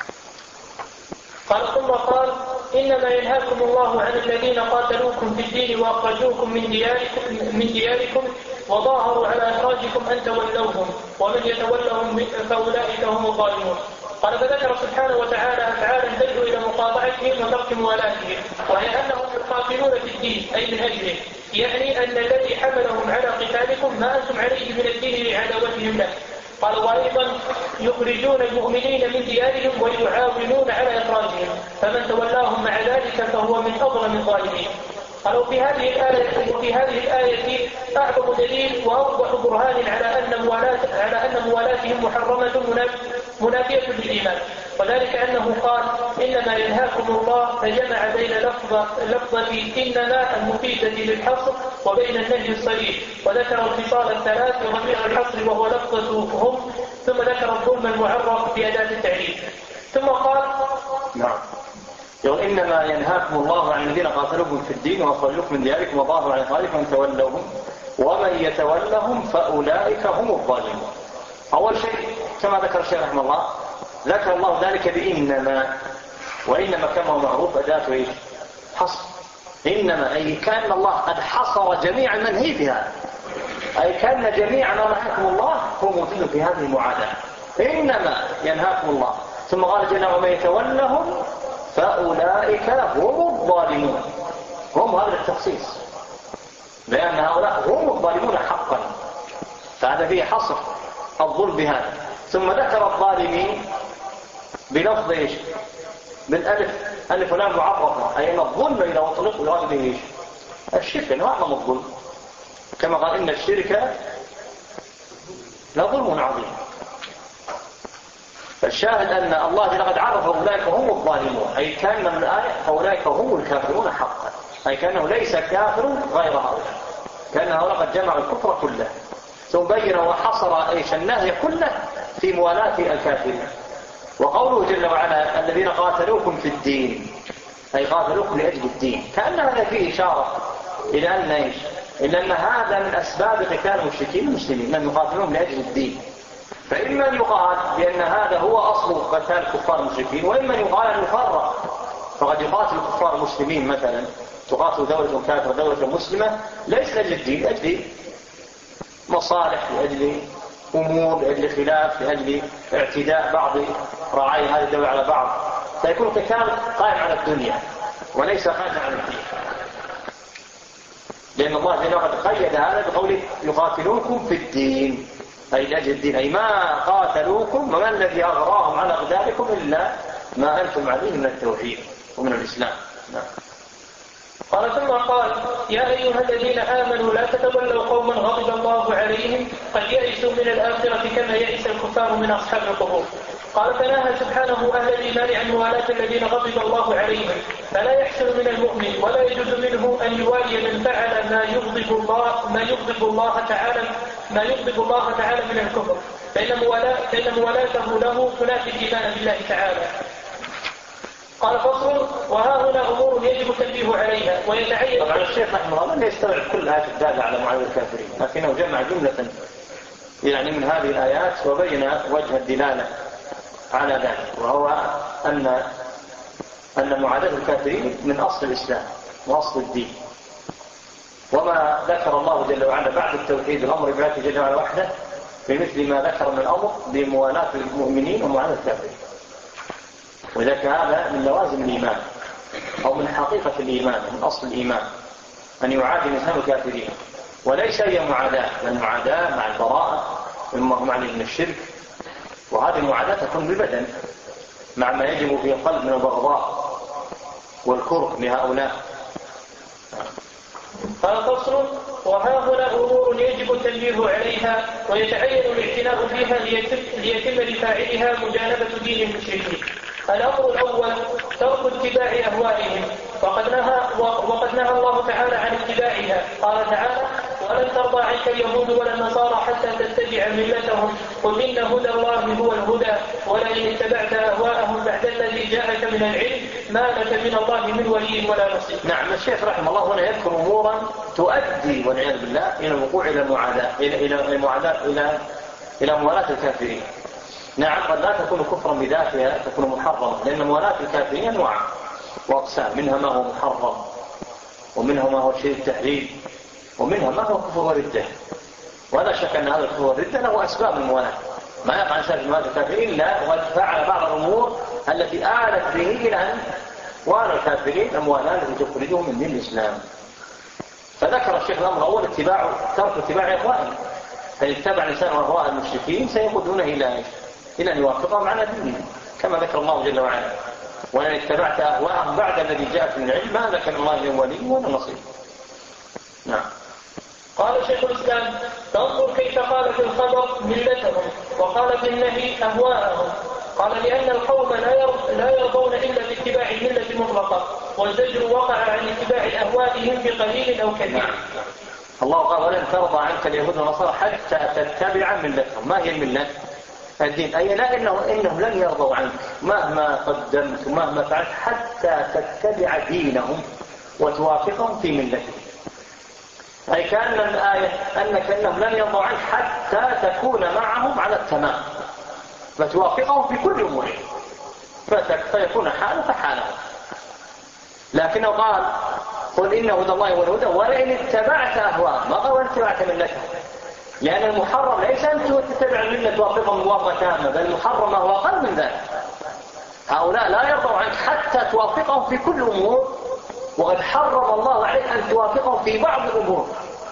A: قال ثم قال إنما ينهاكم الله عن الذين قاتلوكم في الدين وأخرجوكم من دياركم وظاهروا على إخراجكم أن تولوهم ومن يتولهم فأولئك هم الظالمون. قال فذكر سبحانه وتعالى أفعالا تدعو إلى مقاطعتهم وترك موالاتهم، وهي أنهم يقاتلون في الدين أي من أجله، يعني أن الذي حملهم على قتالكم ما أنتم عليه من الدين لعداوتهم له. قال وأيضا يخرجون المؤمنين من ديارهم ويعاونون على إخراجهم، فمن تولاهم مع ذلك فهو من أظلم الظالمين. قالوا في هذه الآية أعظم دليل وأوضح برهان على أن موالاتهم محرمة منافية للإيمان، وذلك أنه قال إنما ينهاكم الله، فجمع بين لفظة إنما المفيدة للحصر وبين النهي الصريح، وذكر الخصال الثلاث وضمير الحصر وهو لفظة هم، ثم ذكر الظلم المعرف بأداة التعريف، ثم قال
B: نعم. يقول إنما ينهاكم الله عن الذين قاتلوكم في الدين وأخرجوكم من دياركم وظاهروا على إخراجكم أن تولوهم ومن يتولهم فأولئك هم الظالمون. أول شيء كما ذكر الشيخ رحمه الله ذكر الله ذلك بإنما، وإنما كما هو معروف أداة إيش؟ حصر. إنما أي كان الله قد حصر جميع المنهي في هذا، أي كان جميع ما نهاكم الله هو موجود في هذه المعاداة. إنما ينهاكم الله، ثم قال جل ومن يتولهم فأولئك هم الظالمون. هم هذا التخصيص، لأن هؤلاء هم الظالمون حقا، فهذا فيه حصر الظلم بهذا. ثم ذكر الظالمين بلفظ إيش؟ بالألف، ألف ولام معرفة، أي أن الظلم إذا أطلق يراد به إيش؟ الشرك، أنه أعظم الظلم، كما قال إن الشرك لظلم عظيم. فالشاهد أن الله لقد عرف أولئك هم الظالمون، أي كان من الآية أولئك هم الكافرون حقا، أي كأنه ليس كافر غير هؤلاء، كأن هؤلاء قد جمعوا الكفر كله، ثم بين وحصر إيش النهي كله في موالاة الكافرين. وقوله جل وعلا الذين قاتلوكم في الدين، أي قاتلوكم لأجل الدين، كأن هذا فيه إشارة إلى أن إيش؟ إلا أن هذا من أسباب قتال المشركين المسلمين، من يقاتلون لأجل الدين. فإما يقال بأن هذا هو أصل قتال كفار المشركين، وإما يقال أن يفرق، فقد يقاتل كفار المسلمين مثلا، تقاتل دولة كافرة دولة مسلمة ليس لأجل الدين، لأجل مصالح، لأجل أمور، لأجل خلاف، لأجل اعتداء بعض رعايا هذه الدولة على بعض، فيكون قتال قائم على الدنيا وليس قائم على الدين، لأن الله جل وعلا قيد هذا بقوله يقاتلوكم في الدين، أي لأجل الدين، أي ما قاتلوكم وما الذي أغراهم على قتالكم إلا ما أنتم عليه من التوحيد ومن الإسلام. نعم.
A: قال ثم قال يا أيها الذين آمنوا لا تتولوا قوما غضب الله عليهم قد يئسوا من الآخرة كما يئس الكفار من أصحاب القبور. قال فنهى سبحانه أهل الإيمان عن موالاة الذين غضب الله عليهم، فلا يحسن من المؤمن ولا يجوز منه أن يوالي من فعل ما يغضب الله تعالى من الكفر، فإن موالاته له تنافي الإيمان بالله تعالى. قال فصل وها هنا أمور يجب التنبيه عليها ويتعين.
B: طبعا الشيخ رحمه الله لا يستوعب كل آيات الدالة على معاذ الكافرين، لكنه جمع جملة يعني من هذه الآيات وبين وجه الدلالة على ذلك، وهو أن معاداة الكافرين من أصل الإسلام وأصل الدين، وما ذكر الله جل وعلا بعد التوحيد الأمر بعبادته جل وعلا وحده بمثل ما ذكر من الأمر بموالاة المؤمنين ومعاداة الكافرين، وذلك هذا من لوازم الإيمان، أو من حقيقة الإيمان، من أصل الإيمان، أن يعادي الإنسان الكافرين، وليس هي معاداة، المعاداة مع البراءة مما هم عليه من الشرك، وهذه المعاداة تكون بالبدن مع ما يجب في القلب من البغضاء والكره لهؤلاء.
A: قال فصل: وها هنا أمور يجب التنبيه عليها ويتعين الاعتناء فيها ليتم لفاعلها مجانبة دين المشركين. الأمر الأول ترك اتباع أهوائهم، وقد نهى الله تعالى عن اتباعها. قال تعالى: ولن ترضى عنك اليهود ولا النصارى حتى تتبع ملتهم قل إن هدى الله هو الهدى ولئن اتبعت أهواءهم بعد الذي جاءك من العلم ما لك من الله من ولي ولا نصير.
B: نعم، الشيخ رحمه الله هنا يذكر أمورا تؤدي والعياذ بالله إلى الوقوع إلى المعاداة، إلى موالاة الكافرين. نعم، قد لا تكون كفرا بذاتها، تكون محرمة، لأن موالاة الكافرين أنواع وأقسام، منها ما هو محرم، ومنها ما هو شيء التحريم، ومنها ما هو كفر والردة. ولا شك أن هذا الكفر والردة له أسباب الموالاة، ما يقع الإنسان في موالاة الكافرين إلا وقد فعل بعض الأمور التي آلت به إلى أن والى الكافرين الموالاة التي تخرجهم من دين الإسلام. فذكر الشيخ الأمر الأول ترك اتباع أهوائهم، فإن اتبع الإنسان أهواء المشركين سيقودونه إلى أن يوافقهم على دينهم، كما ذكر الله جل وعلا: وإن اتبعت أهواءهم بعد الذي جاءك من العلم ما لك من الله من ولي ولا نصير. نعم.
A: قال شيخ الإسلام: فانظر كيف قال في الخبر ملتهم وقال في النهي أهواءهم. قال: لأن القوم لا يرضون إلا باتباع الملة مطلقة، والزجر وقع عن اتباع أهوائهم بقليل أو كثير.
B: الله قال: ولن ترضى عنك اليهود والنصارى حتى تتبع ملتهم. ما هي الملة؟ الدين. أي لا، إنهم لن يرضوا عنك مهما قدمت ومهما فعلت حتى تتبع دينهم وتوافقهم في ملتهم. أي كأن الآية أنهم لن يرضوا عنك حتى تكون معهم على التمام، فتوافقهم في كل أمورهم، فيكون حالك حالهم. لكنه قال: قل إن هدى الله هو الهدى ولئن اتبعت أهواءهم. ما قال اتبعت ملتهم، لأن المحرم ليس أن تتبع الملة توافقهم موافقة تامة، بل المحرم هو أقل من ذلك. هؤلاء لا يرضوا عنك حتى توافقهم في كل أمور، وقد حرم الله عليك أن توافقهم في بعض الأمور.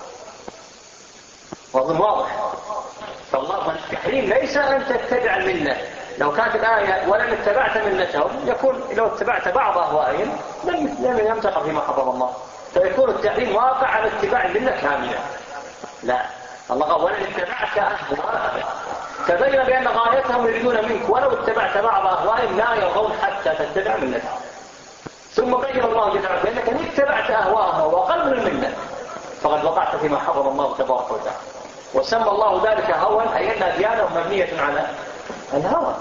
B: وأظن واضح. فالله التحريم ليس أن تتبع الملة. لو كانت الآية ولن اتبعت ملتهم يكون لو اتبعت بعض أهوائهم لم يمتقى فيما حرم الله، فيكون التحريم واقع على اتباع الملة كاملة. لا، الله قال: ولن اتبعت أهواءهم. تبين بأن غايتهم يريدون منك ولو اتبعت بعض أهوائهم لا يرضون حتى تتبع ملتهم. ثم بين الله جل وعلا بأنك إن اتبعت أهواءهم وأقل من الملة فقد وقعت فيما حرم الله تبارك وتعالى، وسمى الله ذلك هوى، أي أن أديانهم مبنية على الهوى.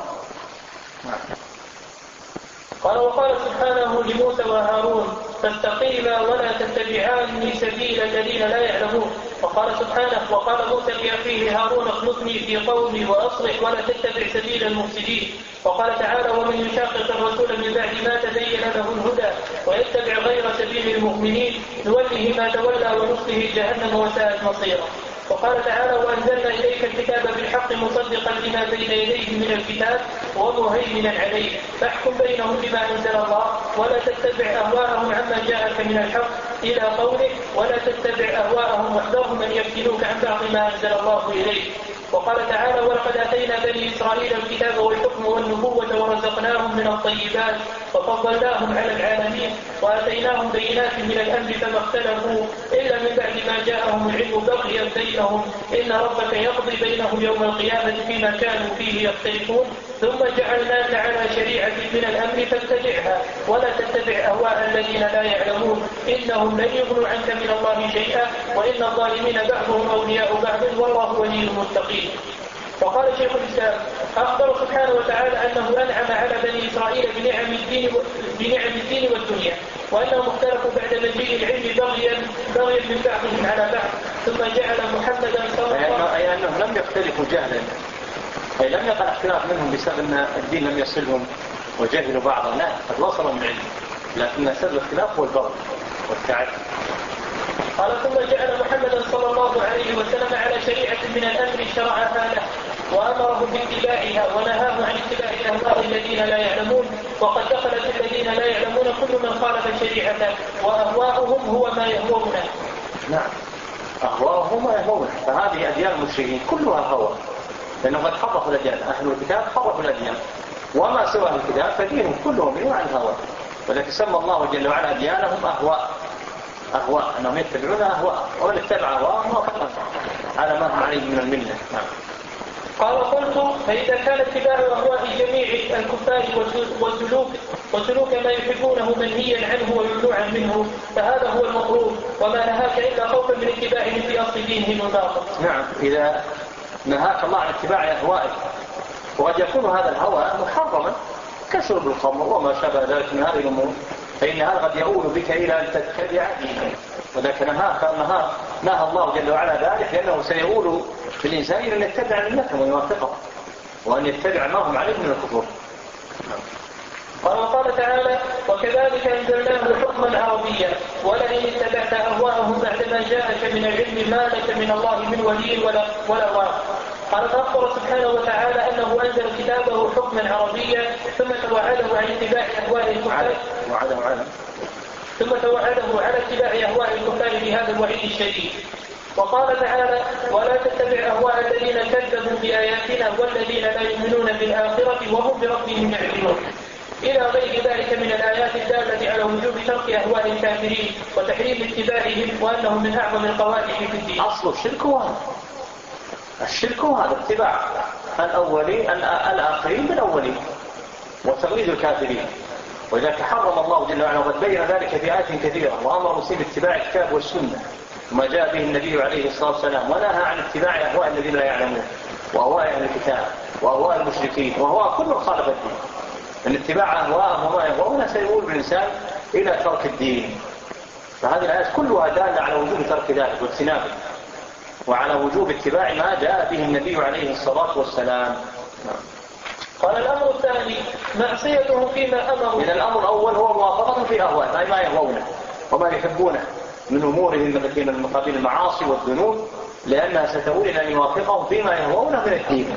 A: قال: وقال سبحانه لموسى وهارون: فاستقيما ولا تتبعان سبيل الذين لا يعلمون. وقال سبحانه: وقال موسى لأخيه هارون: اخلفني في قومي وأصلح ولا تتبع سبيل المفسدين. وقال تعالى: ومن يشاقق الرسول من بعد ما تبين له الهدى ويتبع غير سبيل المؤمنين نوله ما تولى ونصله جهنم وساءت مصيرا. وقال تعالى: وأنزلنا إليك الكتاب بالحق مصدقا لما بين يديه من الكتاب ومهيمنا عليه فاحكم بينهم بما أنزل الله ولا تتبع أهواءهم عما جاءك من الحق إلى قوله: ولا تتبع أهواءهم واحذرهم أن يفتنوك عن بعض ما أنزل الله إليك. وقال تعالى: ولقد آتينا بني إسرائيل الكتاب والحكم والنبوة ورزقناهم من الطيبات وفضلناهم على العالمين وآتيناهم بينات من الأمر فما اختلفوا إلا من بعد ما جاءهم العلم بغيا بينهم إن ربك يقضي بينهم يوم القيامة فيما كانوا فيه يختلفون ثم جعلناك على شريعة من الأمر فاتبعها ولا تتبع أهواء الذين لا يعلمون إنهم لن يغنوا عنك من الله شيئا وإن الظالمين بعضهم أولياء بعض والله ولي المتقين. وقال شيخ الإسلام: أخبر سبحانه وتعالى أنه أنعم على بني إسرائيل بنعم الدين والدنيا وأنهم اختلفوا بعد مجيء العلم بغيا من بعضهم على بعض ثم جعل محمدا صلى الله عليه وسلم
B: أي أنهم لم يختلفوا جهلا، أي لم يقع اختلاف منهم بسبب أن الدين لم يصلهم وجهلوا بعضا، لا، قد وصلوا من علم، لكن سبب الاختلاف هو البغي والتعدي.
A: قال: ثم جعل محمدا صلى الله عليه وسلم على شريعة من الأمر شرعها له وأمره باتباعها ونهاه عن اتباع أهواء الذين لا يعلمون، وقد دخلت الذين لا يعلمون كل من خالف شريعته، وأهواؤهم هو ما يهوونه.
B: نعم، أهواؤهم ما يهوونه. فهذه أديان المشركين كلها هوى، لأنه قد حرفوا الأديان. أهل الكتاب حرفوا الأديان، وما سوى أهل الكتاب فدينهم كلهم بنوع عن الهوى، ولكن سمى الله جل وعلا أديانهم أهواء أنهم يتبعون أهواء، ومن اتبع أهواءهم وفقا على ما هم عليه من الملة. نعم.
A: قال قلت: فإذا كان اتباع أهواء جميع الكفار وسلوك ما يحبونه منهيا عنه وممنوعا منه، فهذا هو المطلوب، وما نهاك إلا خوفا من اتباعهم في أصل دينهم الباطل.
B: نعم، إذا نهاك الله عن اتباع أهوائه، وقد يكون هذا الهوى محرما كشرب الخمر وما شابه ذلك من هذه الأمور، فإن هذا قد يؤول بك إلى أن تتبع دينه، ولكن نهى الله جل وعلا ذلك لأنه سيؤول بالإنسان إلى أن يتبع ملتهم ويوافقهم، وأن يتبع ما هم عليه من الكفر.
A: قال تعالى: وكذلك أنزلناه حكما عربيا، ولئن اتبعت أهواءهم بعدما جاءك من العلم ما لك من الله من ولي ولا واق. قال فأخبر سبحانه وتعالى أنه أنزل كتابه حكما عربيا، ثم توعده عن اتباع أهواء الكفار على اتباع أهواء الكفار بهذا الوعيد الشديد. وقال تعالى: ولا تتبع أهواء الذين كذبوا بآياتنا والذين لا يؤمنون بالآخرة وهم بربهم يعدلون، إلى غير ذلك من الآيات الدالة على وجوب ترك أهواء الكافرين وتحريم اتباعهم، وأنهم من أعظم القوادح في الدين.
B: أصل الشرك هذا اتباع الآخرين بالأولين وتغريد الكافرين، ولذلك حرم الله جل وعلا، وقد بين ذلك في آيات كثيرة، وأمر المسلمين باتباع الكتاب والسنة وما جاء به النبي عليه الصلاة والسلام، ونهى عن اتباع أهواء الذين لا يعلمون وأهواء أهل الكتاب وأهواء المشركين وأهواء كل من خالف الدين. أن اتباع أهواءهم وما يهوون سيؤول بالإنسان إلى ترك الدين. فهذه الآيات كلها دالة على وجوب ترك ذلك واجتنابه، وعلى وجوب اتباع ما جاء به النبي عليه الصلاة والسلام.
A: قال الأمر الثاني: معصيتهم فيما أمروا.
B: إذا الأمر الأول هو موافقة في أهواء، أي ما يهوونه وما يحبونه من أمورهم التي من مقابل المعاصي والذنوب، لأنها ستؤول إلى أن يوافقهم فيما يهوونه من الدين.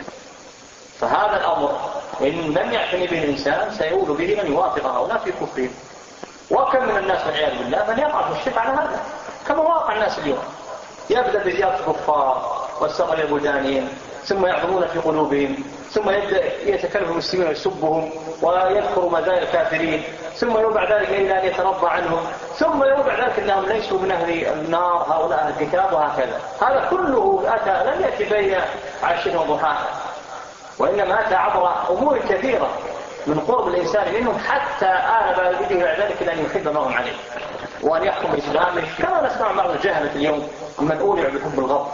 B: فهذا الأمر إن لم يعتني به الإنسان سيؤول به من يوافق هؤلاء في كفرهم. وكم من الناس والعياذ بالله من يقع في الشرك على هذا، كما واقع الناس اليوم، يبدأ بزيارة الكفار والسفر البلدانيين، ثم يعظمون في قلوبهم، ثم يبدأ يتكلم المسلمين ويسبهم ويذكر مزايا الكافرين، ثم يوضع ذلك إلى أن يترضى عنهم، ثم يوضع ذلك أنهم ليسوا من أهل النار هؤلاء أهل الكتاب، وهكذا. هذا كله لم يأتي بين عشر وضحاها، وإنما أتى عبر أمور كثيرة من قرب الإنسان منهم، حتى آل بيده بعد ذلك أن يحب ما هم عليه وأن يحكم بإسلامه، كما نسمع بعض الجهلة اليوم من أولع بحب الغرب.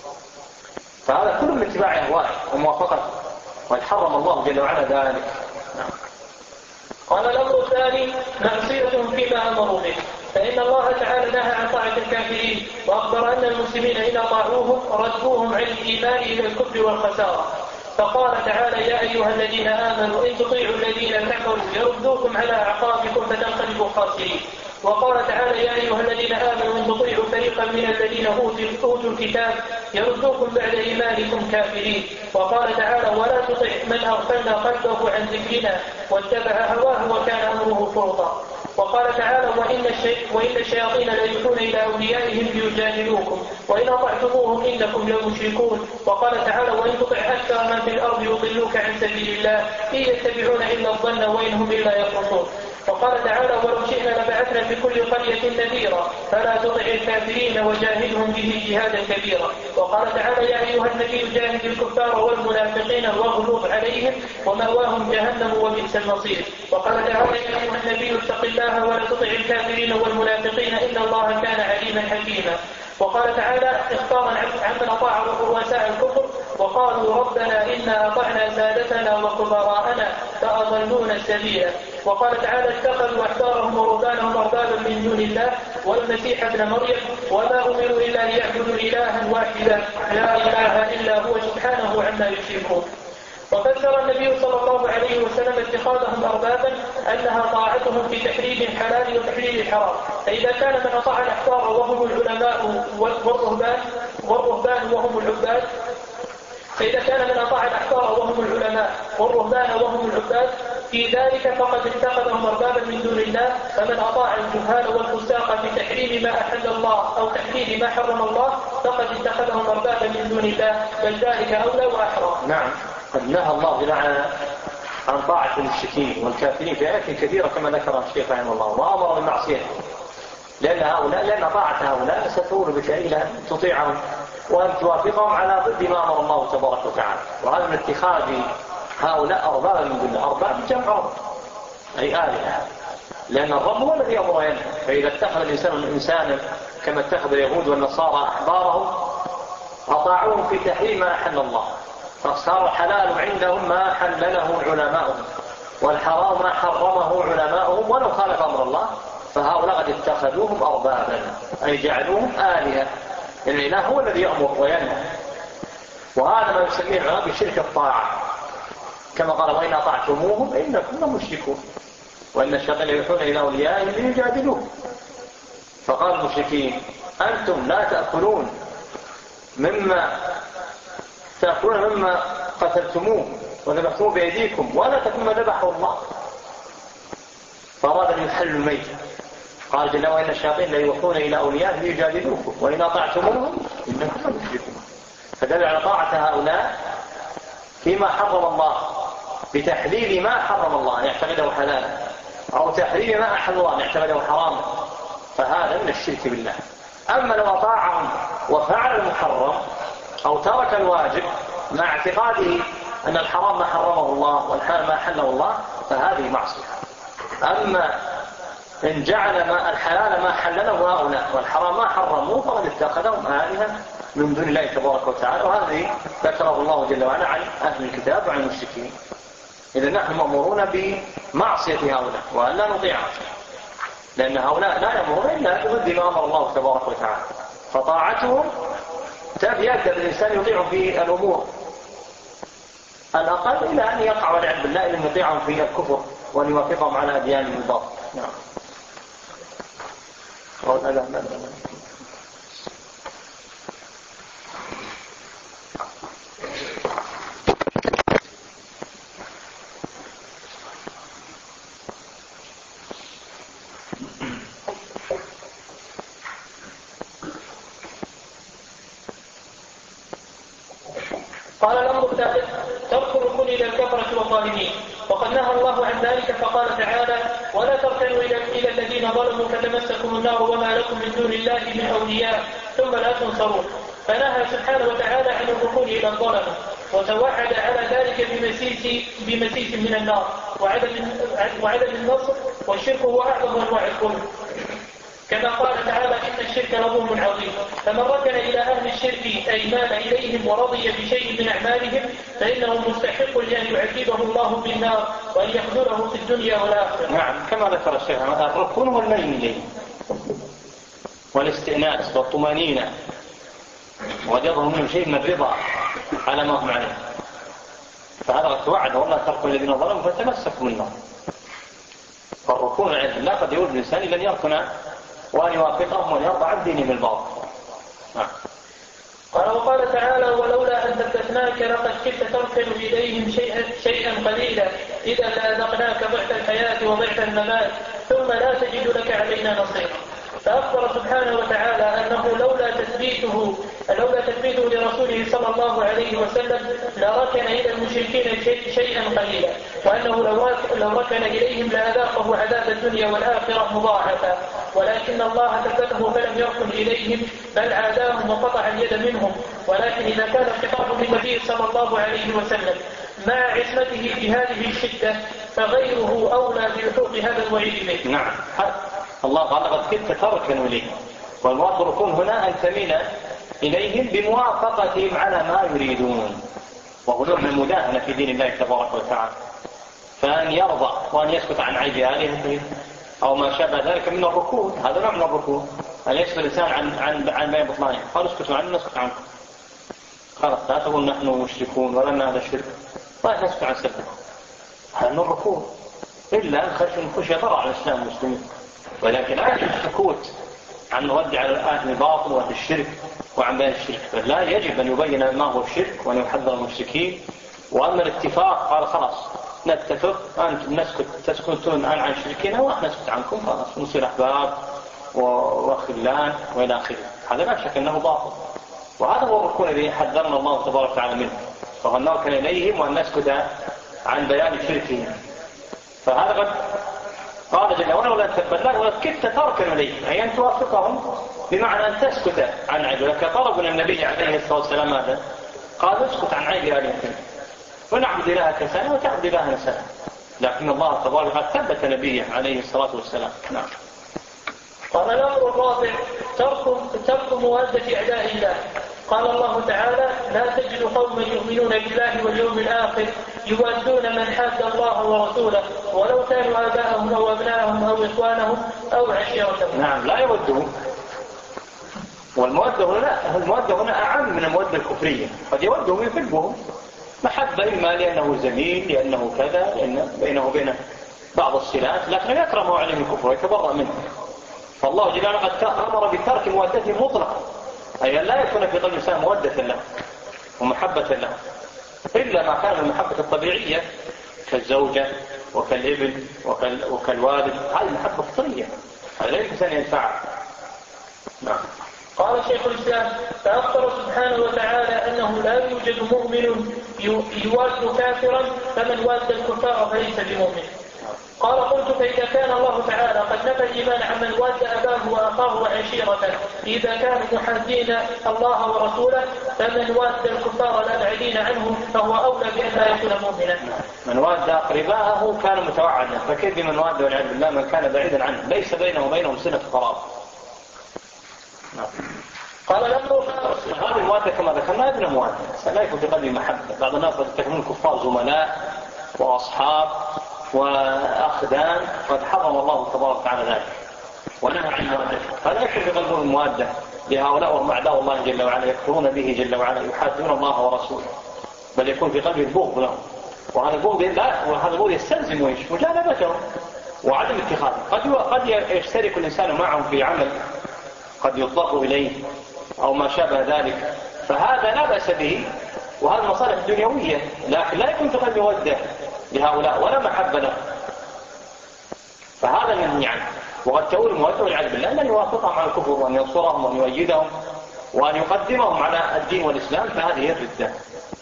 B: فهذا كله من اتباع أهوائه وموافقته، وقد حرم الله جل وعلا ذلك.
A: قال الأمر الثاني: معصيتهم فيما أمروا به، فإن الله تعالى نهى عن طاعة الكافرين، وأخبر أن المسلمين إذا طاعوهم ردوهم عن الإيمان إلى الكفر والخسارة. فقال تعالى: يا أيها الذين آمنوا إن تطيعوا الذين كفروا يردوكم على أعقابكم فتنقلبوا خاسرين. وقال تعالى: يا أيها الذين آمنوا إن تطيعوا فريقا من الذين أوتوا الكتاب يردوكم بعد إيمانكم كافرين. وقال تعالى: ولا تطع من أغفلنا قلبه عن ذكرنا واتبع هواه وكان أمره فرطا. وقال تعالى: وإن الشياطين ليوحون إلى أوليائهم ليجادلوكم وإن أطعتموهم إنكم لمشركون. وقال تعالى: وإن تطع أكثر من في الأرض يضلوك عن سبيل الله إن يتبعون إلا الظن وإن هم إلا يخرصون. وقال تعالى: ولو شئنا لبعثنا في كل قرية نذيرا فلا تطع الكافرين وجاهدهم به جهادا كبيرا. وقال تعالى: يا أيها النبي جاهد الكفار والمنافقين واغلظ عليهم ومأواهم جهنم وبئس المصير. وقال تعالى: يا أيها النبي اتق الله ولا تطع الكافرين والمنافقين إن الله كان عليما حكيما. وقال تعالى إخبارا عمن أطاع رؤساء الكفر وقالوا: ربنا إنا أطعنا سادتنا وكبراءنا فأضلونا السبيل. وقال تعالى: اتخذوا أحبارهم ورهبانهم أربابا من دون الله والمسيح ابن مريم وما أمروا إلا ليعبدوا إلها واحدا لا إله إلا هو سبحانه عما يشركون. وفسر النبي صلى الله عليه وسلم اتخاذهم أربابا أنها طاعتهم في تحريم الحلال وتحليل الحرام. فإذا كان من أطاع الأحبار وهم العلماء والرهبان وهم العباد فإذا كان من أطاع الأحبار وهم العلماء والرهبان وهم العباد في ذلك فقد اتخذهم أربابا من دون الله. فمن أطاع الجهال والفساق في تحريم ما أحل الله أو تحليل ما حرم الله فقد اتخذهم أربابا من دون الله، بل ذلك أولى وأحرى.
B: نعم، قد نهى الله جل وعلا عن طاعة المشركين والكافرين في آيات كثيرة كما ذكر الشيخ رحمه الله، وأمر بالمعصية، لأن طاعة هؤلاء ستؤول بك إلى أن تطيعهم وأن توافقهم على ضد ما أمر الله تبارك وتعالى. وهذا من اتخاذ هؤلاء أربابا من دون الله، أرباب جمع رب أي آلهة، لأن الرب هو الذي يأمر وينهى. فإذا اتخذ الإنسان إنسانا كما اتخذ اليهود والنصارى أحبارهم أطاعوهم في تحريم ما أحل الله، فصار حلال عندهم ما حلله علماؤهم والحرام ما حرمه علماؤهم ولو خالف أمر الله، فهؤلاء قد اتخذوهم أربابا أي جعلوهم آلهة. الإله هو الذي يأمر وينهى، وهذا ما يسميه العلماء بشرك الطاعة، كما قال وإن أطعتموهم إنكم مشركون وإن الشياطين يوحون إلى أوليائهم ليجادلوهم. فقال المشركين أنتم لا تأكلون مما قتلتموه وذبحتموه بأيديكم ولا تكون ما ذبحه الله، فأراد أن يحل الميت. قال جل وإن الشياطين ليوحون إلى أوليائهم ليجادلوكم وإن أطعتموهم إنكم مشركون. فدل على طاعة هؤلاء فيما حرم الله بتحليل ما حرم الله أن يعتقده حلالا، أو تحليل ما أحل الله أن يعتقده حراما، فهذا من الشرك بالله. أما لو أطاعهم وفعل المحرم أو ترك الواجب مع اعتقاده أن الحرام ما حرمه الله والحلال ما حله الله فهذه معصية. أما إن جعل الحلال ما حلله هؤلاء والحرام ما حرموه فقد اتخذهم آلهة من دون الله تبارك وتعالى، وهذه ذكره الله جل وعلا عن أهل الكتاب وعن المشركين. إذا نحن مأمورون بمعصية هؤلاء وأن لا نطيعهم، لأن هؤلاء لا يأمرون إلا بضد ما أمر الله تبارك وتعالى، فطاعتهم يبدأ الإنسان يطيع في الأمور الأقل إلى أن يقع والعياذ بالله إلى أن يطيعهم في الكفر وأن يوافقهم على أديانهم الباطلة. نعم.
A: قال الأمر الثالث ترك الركون إلى الكفرة والظالمين، وقد نهى الله عن ذلك فقال تعالى ولا تركنوا إلى الذين ظلموا فتمسكم النار وما لكم من دون الله من أولياء ثم لا تنصرون. فنهى سبحانه وتعالى عن الركون إلى الظلمة، وتوعد على ذلك بمسيس من النار وعدم النصر، والشرك هو أعظم أنواع الكفر، كما قال تعالى إن الشرك لظلم عظيم. فمن ركن إلى أهل الشرك أي مال إليهم ورضي بشيء من أعمالهم فإنه مستحق لأن يعذبه الله بالنار وأن يخذله في الدنيا والآخرة.
B: نعم، كما ذكر الشيخ الركون والميل إليه والاستئناس والطمانينة، وجدهم من شيء من الرضا على ما هم عليه، فهذا توعد والله تركوا الذين ظلموا فتمسكوا بالنار. فالركون عند الله قد يقول الإنسان لن يركن وأن يوافقهم وأن يرضى عن دينهم الباطل.
A: قال وقال تعالى ولولا أن ثبتناك لقد كدت تركن إليهم شيئا قليلا إذا لأذقناك ضعف الحياة وضعف الممات ثم لا تجد لك علينا نصيرا. فأخبر سبحانه وتعالى أنه لولا تثبيته لرسوله صلى الله عليه وسلم لركن إلى المشركين شيئا قليلا، وأنه لو ركن إليهم لأذاقه عذاب الدنيا والآخرة مضاعفا، ولكن الله ثبته فلم يركن إليهم بل عاداهم وقطع اليد منهم. ولكن إذا كان الخطاب بالنبي صلى الله عليه وسلم مع عصمته في هذه الشدة فغيره أولى بلحوق هذا الوعيد به.
B: نعم، الله قال قد كدت تركن إليه، والمراد بالركون هنا أن تميل إليهم بموافقتهم على ما يريدون، وهو نوع من المداهنة في دين الله تبارك وتعالى، فأن يرضى وأن يسكت عن عيب آلهته أو ما شابه ذلك من الركون، هذا نوع من الركون، أن يسكت الإنسان عن ما يبطلانه، قال اسكتوا عنه نسكت عنكم، خلاص لا تقول نحن مشركون ولا هذا الشرك، لا نسكت عن سبه، هذا من الركون، إلا أن خشي ضرر على الإسلام والمسلمين. ولكن عادة السكوت عن الرد على أهل الباطل وأهل الشرك وعن بيان الشرك، بل لا يجب أن يبين ما هو الشرك وأن يحذر المشركين. وأما الاتفاق قال خلاص نتفق، أنتم تسكتون الآن عن شركنا ونحن نسكت عنكم، خلاص نصير أحباب وخلان وإلى آخره. هذا لا شك أنه باطل، وهذا هو الركون الذي حذرنا الله تبارك وتعالى منه، وهو أن نركن إليهم وأن نسكت عن بيان شركهم. فهذا قد قال جل وعلا ولا تبلغ ولا كدت تركن إليهم، أي أن توافقهم بمعنى أن تسكت عن عيب. لك طلب النبي عليه الصلاة والسلام ماذا؟ قال اسكت عن عيب آلهتهم ونعبد إلهك سنة وتعبد إلهنا سنة. لكن الله تبارك وتعالى ثبت نبيه عليه الصلاة والسلام. نعم.
A: قال الأمر الرابع ترك موادة أعداء الله. قال الله تعالى: لا تجد قوما يؤمنون بالله واليوم الآخر يوادون من حاد الله ورسوله ولو كانوا آباءهم أو أبناءهم أو إخوانهم أو عشيرتهم.
B: نعم، لا يودون. والمودة هنا أعم من المودة الكفرية. قد يودهم يحبهم محبة، إما لأنه زميل، لأنه كذا، لأن بينه وبين بعض الصلات، لكن يكره عليه الكفر ويتبرأ منه. فالله جل وعلا قد أمر بترك مودته مطلقا، أي لا يكون في قلب الإنسان مودة له ومحبة له، إلا ما كان من المحبة الطبيعية كالزوجة وكالابن وكالوالد. هذه محبة فطرية، هذا لا يمكن أن ينفعها. نعم.
A: قال شيخ الإسلام: فأخبر سبحانه وتعالى أنه لا يوجد مؤمن يواد كافرا، فمن واد الكفار فليس بمؤمن. قال: قلت: فإذا كان الله تعالى قد نفى الإيمان عمن واد أباه وأخاه وعشيرته إذا كانوا محادين الله ورسوله، فمن واد الكفار الأبعدين عنه فهو أولى بأن لا يكون مؤمنا.
B: من واد أقرباءه كان متوعدا، فكيف بمن واد والعياذ بالله من كان بعيدا عنه ليس بينه وبينهم صلة قرابة.
A: قال الأمر
B: هذه الموادة كما ذكرنا ابن موادة، لا يكون في قلبه محبة. بعض الناس يتخذون الكفار زملاء وأصحاب وأخدان، قد حرم الله تبارك وتعالى ذلك ونهى عن الموادة. فلا يكون في قلبه الموادة لهؤلاء وهم أعداء الله جل وعلا، يكفرون به جل وعلا، يحادون الله ورسوله، بل يكون في قلبه البغض لهم. وهذا البغض يستلزم ويش مجانبتهم وعدم اتخاذه. قد يشترك الإنسان معهم في عمل قد يضطر إليه أو ما شابه ذلك، فهذا لا بأس به، وهذا مصالح دنيوية، لكن لا يكون في قلبه ودة لهؤلاء ولا محبة له، فهذا منهي عنه. وقد تؤول المودة والعياذ بالله أن يوافقهم على الكفر وأن ينصرهم وأن يؤيدهم وأن يقدمهم على الدين والإسلام، فهذه هي الردة.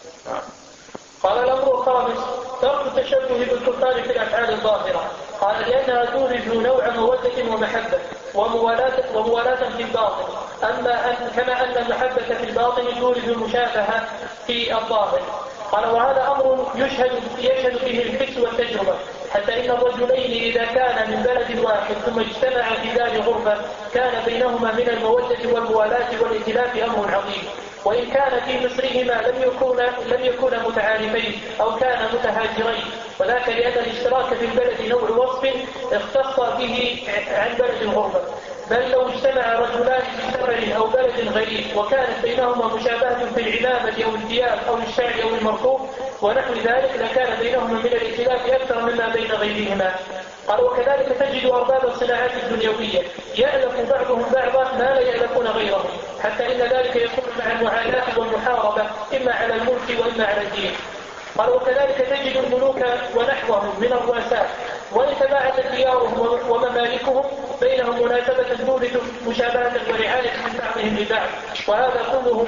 A: قال الأمر الخامس: ترك التشبه بالكفار في الأفعال الظاهرة. قال: لأنها تورث نوع مودة ومحبة وموالاة في الباطن، كما أن المحبة في الباطن تورث المشابهة في الظاهر. قال: وهذا أمر يشهد به الحس والتجربة، حتى إن الرجلين إذا كان من بلد واحد ثم اجتمعا في دار غربة كان بينهما من المودة والموالاة والائتلاف أمر عظيم، وإن كان في مصرهما لم يكونا متعارفين أو كانا متهاجرين، وذاك لأن الاشتراك في البلد نوع وصف اختص به عن بلد الغربة. بل لو اجتمع رجلان في سفر أو بلد غريب وكانت بينهما مشابهة في العمامة أو الثياب أو الشعر أو المركوب ونحو ذلك لكان بينهما من الائتلاف أكثر مما بين غيرهما. قال: وكذلك تجد أرباب الصناعات الدنيوية يألف بعضهم بعضا ما لا يألفون غيرهم، حتى إن ذلك يكون مع المعاداة والمحاربة إما على الملك وإما على الدين. قال: وكذلك تجد الملوك ونحوهم من الرؤساء وإن تباعدت ديارهم وممالكهم بينهم مناسبة تورث مشابهة ورعاية من بعضهم لبعض، وهذا كله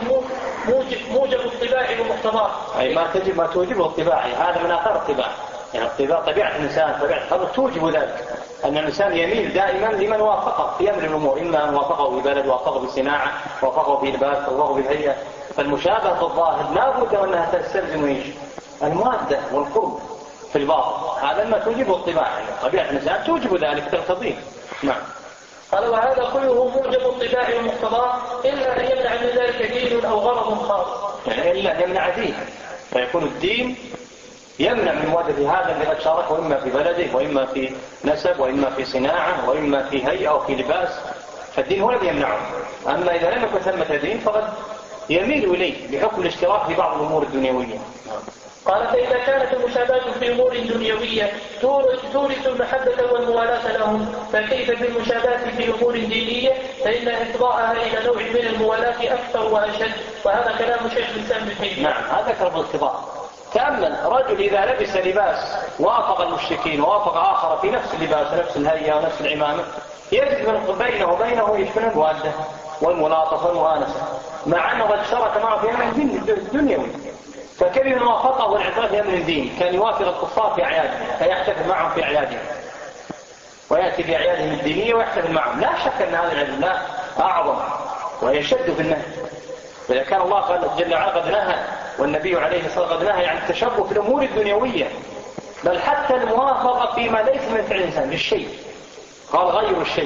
A: موجب الطباع ومقتضاه.
B: أي ما توجبه الطباع، هذا من آثار الطباع. يعني طبيعة الإنسان توجب ذلك، أن الإنسان يميل دائما لمن وافقه في أمر الأمور، إما أن وافقه ببلد، وافقه بصناعة، وافقه بلباس، وافقه بالهيئة. فالمشابهة الظاهر لا بد أنها تستلزم الموادة والقرب في الباطن، هذا ما توجبه الطباع. يعني طبيعة الإنسان توجب ذلك، تقتضيه. نعم.
A: قال: وهذا كله موجب الطباع ومقتضاه، إلا أن يمنع من ذلك دين أو غرض خاص.
B: يعني إلا أن يمنع دين، فيكون الدين يمنع من مودة هذا الذي قد شاركه إما في بلده وإما في نسب وإما في صناعة وإما في هيئة أو في لباس، فالدين هو الذي يمنعه. أما إذا لم يكن ثمة دين فقد يميل إليه بحكم الاشتراك في بعض الأمور الدنيوية.
A: قال فإذا كانت المشابهة في أمور دنيوية تورث المحبة والموالاة لهم، فكيف بالمشابهة في أمور دينية؟ فإن إفضاءها إلى نوع من الموالاة أكثر وأشد. وهذا كلام شيخ الإسلام ابن تيمية.
B: نعم، هذا كلام الاتباع. تأمل رجل إذا لبس لباس وافق المشركين ووافق آخر في نفس اللباس ونفس الهيئة ونفس العمامة، يجد بينه وبينه يشبه المودة والملاطفة والمؤانسة، مع أنه قد اشترك معه في أمر دنيوي. فكيف موافقه والاعتراف في أمر الدين؟ كان يوافق الكفار في أعيادهم فيحتفل معهم في أعيادهم، ويأتي في أعيادهم الدينية ويحتفل معهم. لا شك أن هذا العلم لا أعظم ويشد في النهي. فإذا كان الله جل وعلا قد نهى والنبي عليه الصلاة والسلام قد نهى عن التشبه في الأمور الدنيوية، بل حتى الموافقة فيما ليس من فعل الإنسان بالشيء، قال غير الشيء،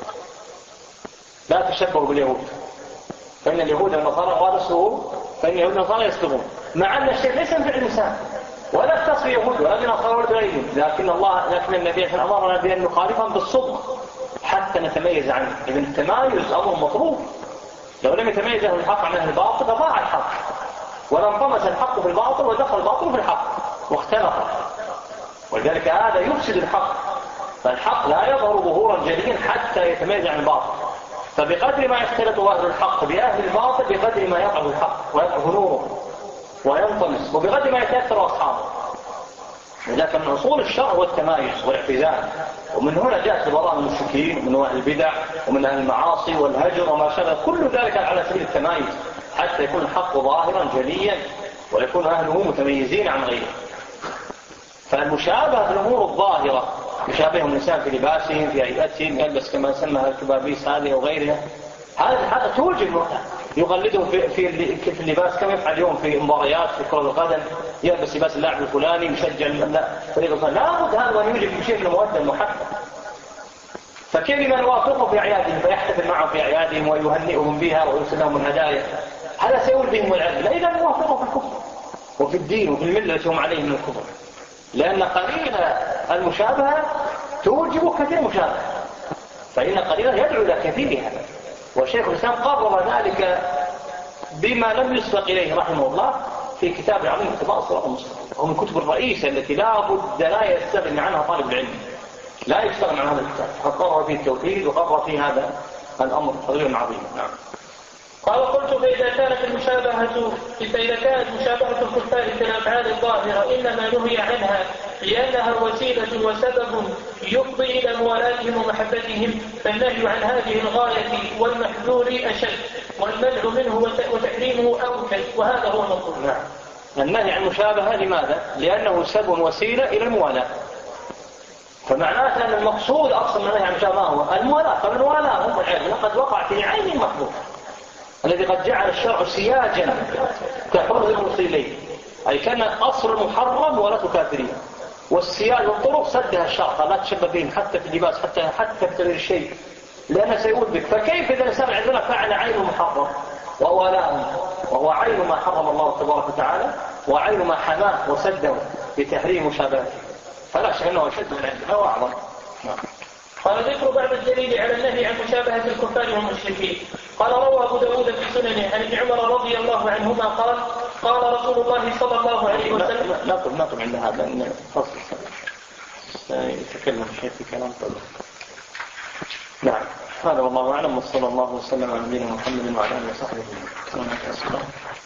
B: لا تشبهوا باليهود فإن اليهود والنصارى غالسوا، فإن اليهود والنصارى يسلمون، مع أن الشيء ليس من فعل الإنسان ولا اختص يهود ولا بنصارى ولا بغيرهم، لكن النبي صلى الله عليه وسلم أمرنا بأن نخالفهم بالصدق حتى نتميز عنه. إذن التمايز أمر مطلوب. لو لم يتميز أهل الحق عن أهل الباطل فضاع الحق، ولانطمس الحق في الباطل ودخل الباطل في الحق واختلط، ولذلك هذا يفسد الحق. فالحق لا يظهر ظهورا جليا حتى يتميز عن الباطل، فبقدر ما يختلط أهل الحق بأهل الباطل بقدر ما يضعف الحق ويضعف نوره وينطمس، وبقدر ما يتأثر أصحابه. لذلك من أصول الشرع والتمايز والاعتزال، ومن هنا جاءت براءة من المشركين ومن أهل البدع ومن أهل المعاصي والهجر وما شابه، كل ذلك على سبيل التمايز حتى يكون الحق ظاهرا جليا ويكون أهله متميزين عن غيره. فالمشابهة في الأمور الظاهرة يشابههم الإنسان في لباسهم في هيئتهم، يلبس كما سمى الكبابيس هذه وغيرها، هذا توجب يقلده في اللباس كما يفعل اليوم في مباريات في كرة القدم، يلبس لباس اللاعب الفلاني يشجع فريق الفلاني، لابد هذا أن يوجد شيء من المودة المحبة. فكيف من يوافقهم في أعيادهم فيحتفل معهم في أعيادهم ويهنئهم بها ويرسل لهم الهدايا؟ هذا سيولد بهم العدل، لا إذا يوافقهم في الكفر وفي الدين وفي الملة التي هم عليه من الكفر، لأن قليل المشابهة توجب كثير مشابهة، فإن قليلا يدعو إلى كثيرها. وشيخ الإسلام قرر ذلك بما لم يسبق إليه رحمه الله في كتاب عظيم اتباع الصراط المستقيم، وهو من الكتب الرئيسة التي لا بد لا يستغني عنها طالب العلم، لا يستغني عن هذا الكتاب، فقرر فيه التوحيد وقرر فيه هذا الأمر تغيير عظيم. نعم.
A: قال قلت فإذا كانت مشابهة الكفار في الأفعال الظاهرة إنما نهي عنها لأنها وسيلة وسبب يفضي إلى موالاتهم ومحبتهم، فالنهي عن هذه الغاية والمحذور أشد، والمنع منه وتحريمه أوكد، وهذا هو المطلوب.
B: نعم. النهي عن المشابهة لماذا؟ لأنه سبب وسيلة إلى الموالاة، فمعناته أن المقصود أقصد من النهي عن المشابهة هو الموالاة، فالموالاة هم العلم لقد وقع في عين المحبوب الذي قد جعل الشرع سياجا كحرز المصيلين، أي كان أصل محرم ولا تكافرين، والسياج والطرق سدها الشرع لا تشبه بهم حتى في اللباس حتى في تغيير الشيء، لأنه سيؤذ بك. فكيف إذا الإنسان عندنا فعل عين المحرم ووالاه وهو عين ما حرم الله تبارك وتعالى وعين ما حماه وسده بتحريم مشابهته، فلا شك أنه أشد من عنده وأعظم.
A: قال ذكر بعض الدليل على النهي عن مشابهة الكفار والمشركين. قال روى أبو داود في سننه عن ابن عمر رضي الله عنهما قال قال رسول الله صلى الله عليه وسلم.
B: نقل عند هذا أن فصل يتكلم شيء في كلام طبعا. نعم، هذا والله أعلم، وصلى الله وسلم على نبينا محمد وعلى آله وصحبه وسلم.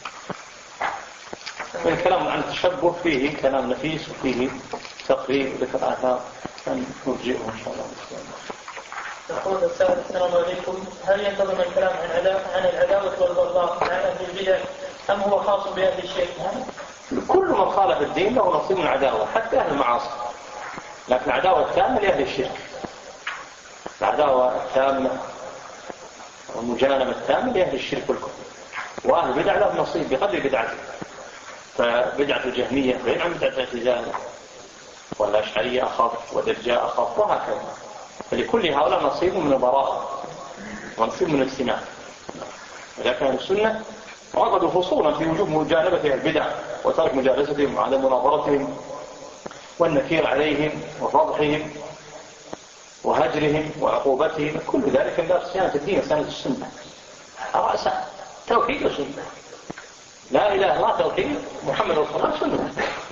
B: الكلام عن التشبه فيه كلام نفيس وفيه تقريب ذكر آثار أن نرجئه إن شاء الله.
A: يقول السائل السلام عليكم، هل ينتظم الكلام عن العداوة والبغضاء مع أهل البدع أم هو خاص بأهل الشرك؟
B: كل من خالف الدين له نصيب من العداوة حتى أهل المعاصي، لكن العداوة التامة لأهل الشرك، العداوة التامة والمجانبة التامة لأهل الشرك والكفر، وأهل البدع له نصيب بقدر بدعته، فبدعة الجهمية بعيد عن بدعة الاعتزال، والأشعرية أخف والإرجاء أخف وهكذا، فلكل هؤلاء نصيب من البراءة ونصيب من الاجتماع. لكن السنة عقدوا فصولا في وجوب مجانبة البدع وترك مجالستهم وعدم مناظرتهم والنكير عليهم وفضحهم وهجرهم وعقوبتهم، كل ذلك من باب صيانة الدين وصيانة السنة رأسا توحيد وسنة، لا إله إلا الله توحيد، محمد رسول الله سنة.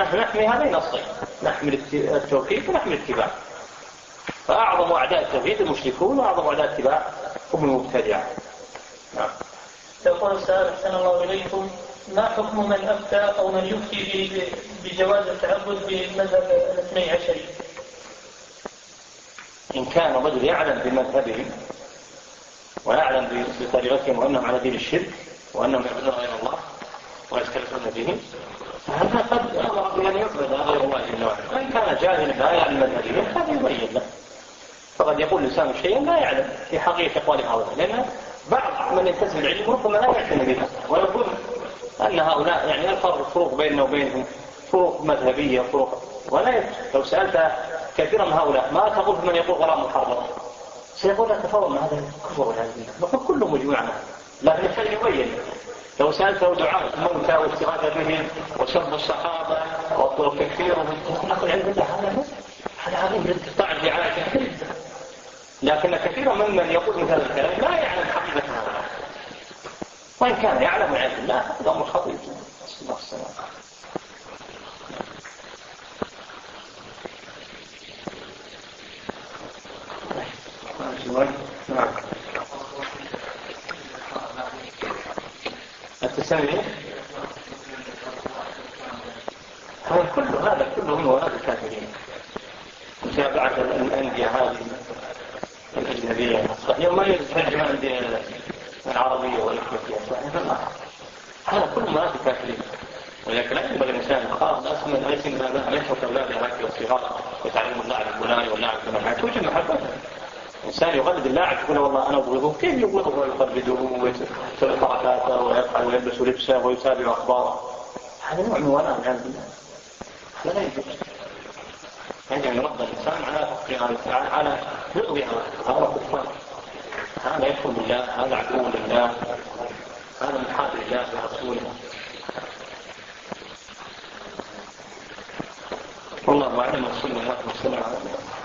B: نحن نحمي هذين الصين، نحمي التوحيد ونحمي الاتباع. فأعظم أعداء التوحيد المشركون، وأعظم أعداء الاتباع هم المبتدعة. نعم.
A: يقول السائل أحسن الله إليكم: ما حكم من أفتى أو من يفتي بجواز التعبد بمذهب الاثني عشري؟
B: إن كان الرجل يعلم بمذهبهم ويعلم بطريقتهم وأنهم على دين الشرك وأنهم يعبدون غير الله ويختلفون بهم، فهذا قد أمر بأن يعبد غير الله جل وعلا. وإن كان جاهلا لا يعلم مذهبهم هذا يبين له، فقد يقول الإنسان شيئا لا يعلم في حقيقة أقوال هؤلاء، لأن بعض من ينتسب العلم ربما لا يعتني بها ويقول أن هؤلاء يعني الفروق بيننا وبينهم فروق مذهبية فروق، ولا لو سألت كثيرا من هؤلاء ما تقول من يقول غرام محرم سيقول لك تفضل هذا كفر والعياذ بالله، نقول كله مجموع عنه، لكن الفرق يبين. لو سألته دعاء الموتى والاستغاثة بهم وسب الصحابة وتكفيرهم نقول عند الله هذا عظيم تطعن في عائشة، لكن كثيرا ممن يقول مثل الكلام لا يعلم حقيقة هذا، وإن كان يعلم عند الله هذا أمر خطير. بسم الله السلام. نعم. التسمية هذا كله من وراء الكافرين، متابعة الأندية هذه الأجنبية صحيح ما يترجم الأندية العربية والإفريقية صحيح، هذا كله وراء الكافرين. ولكن لا ينبغي الإنسان خاص أسمى الأيسن أن يترك أولاده هكذا والصغار يتعلموا اللاعب الفلاني واللاعب الفلاني توجد محبته. إنسان يقلد اللاعب يقول والله أنا أبغضه، كيف يبغضه ويقلده ويتبع حركاته ويفعل ويلبس لبسه ويتابع أخباره؟ هذا نوع من ولاء والعياذ بالله، هذا لا يجوز. يجب أن يربى الإنسان على بغض هؤلاء الكفار، هذا يكفر بالله، هذا عدو لله، هذا من حاد الله ورسوله. والله أعلم وصلى الله وسلم على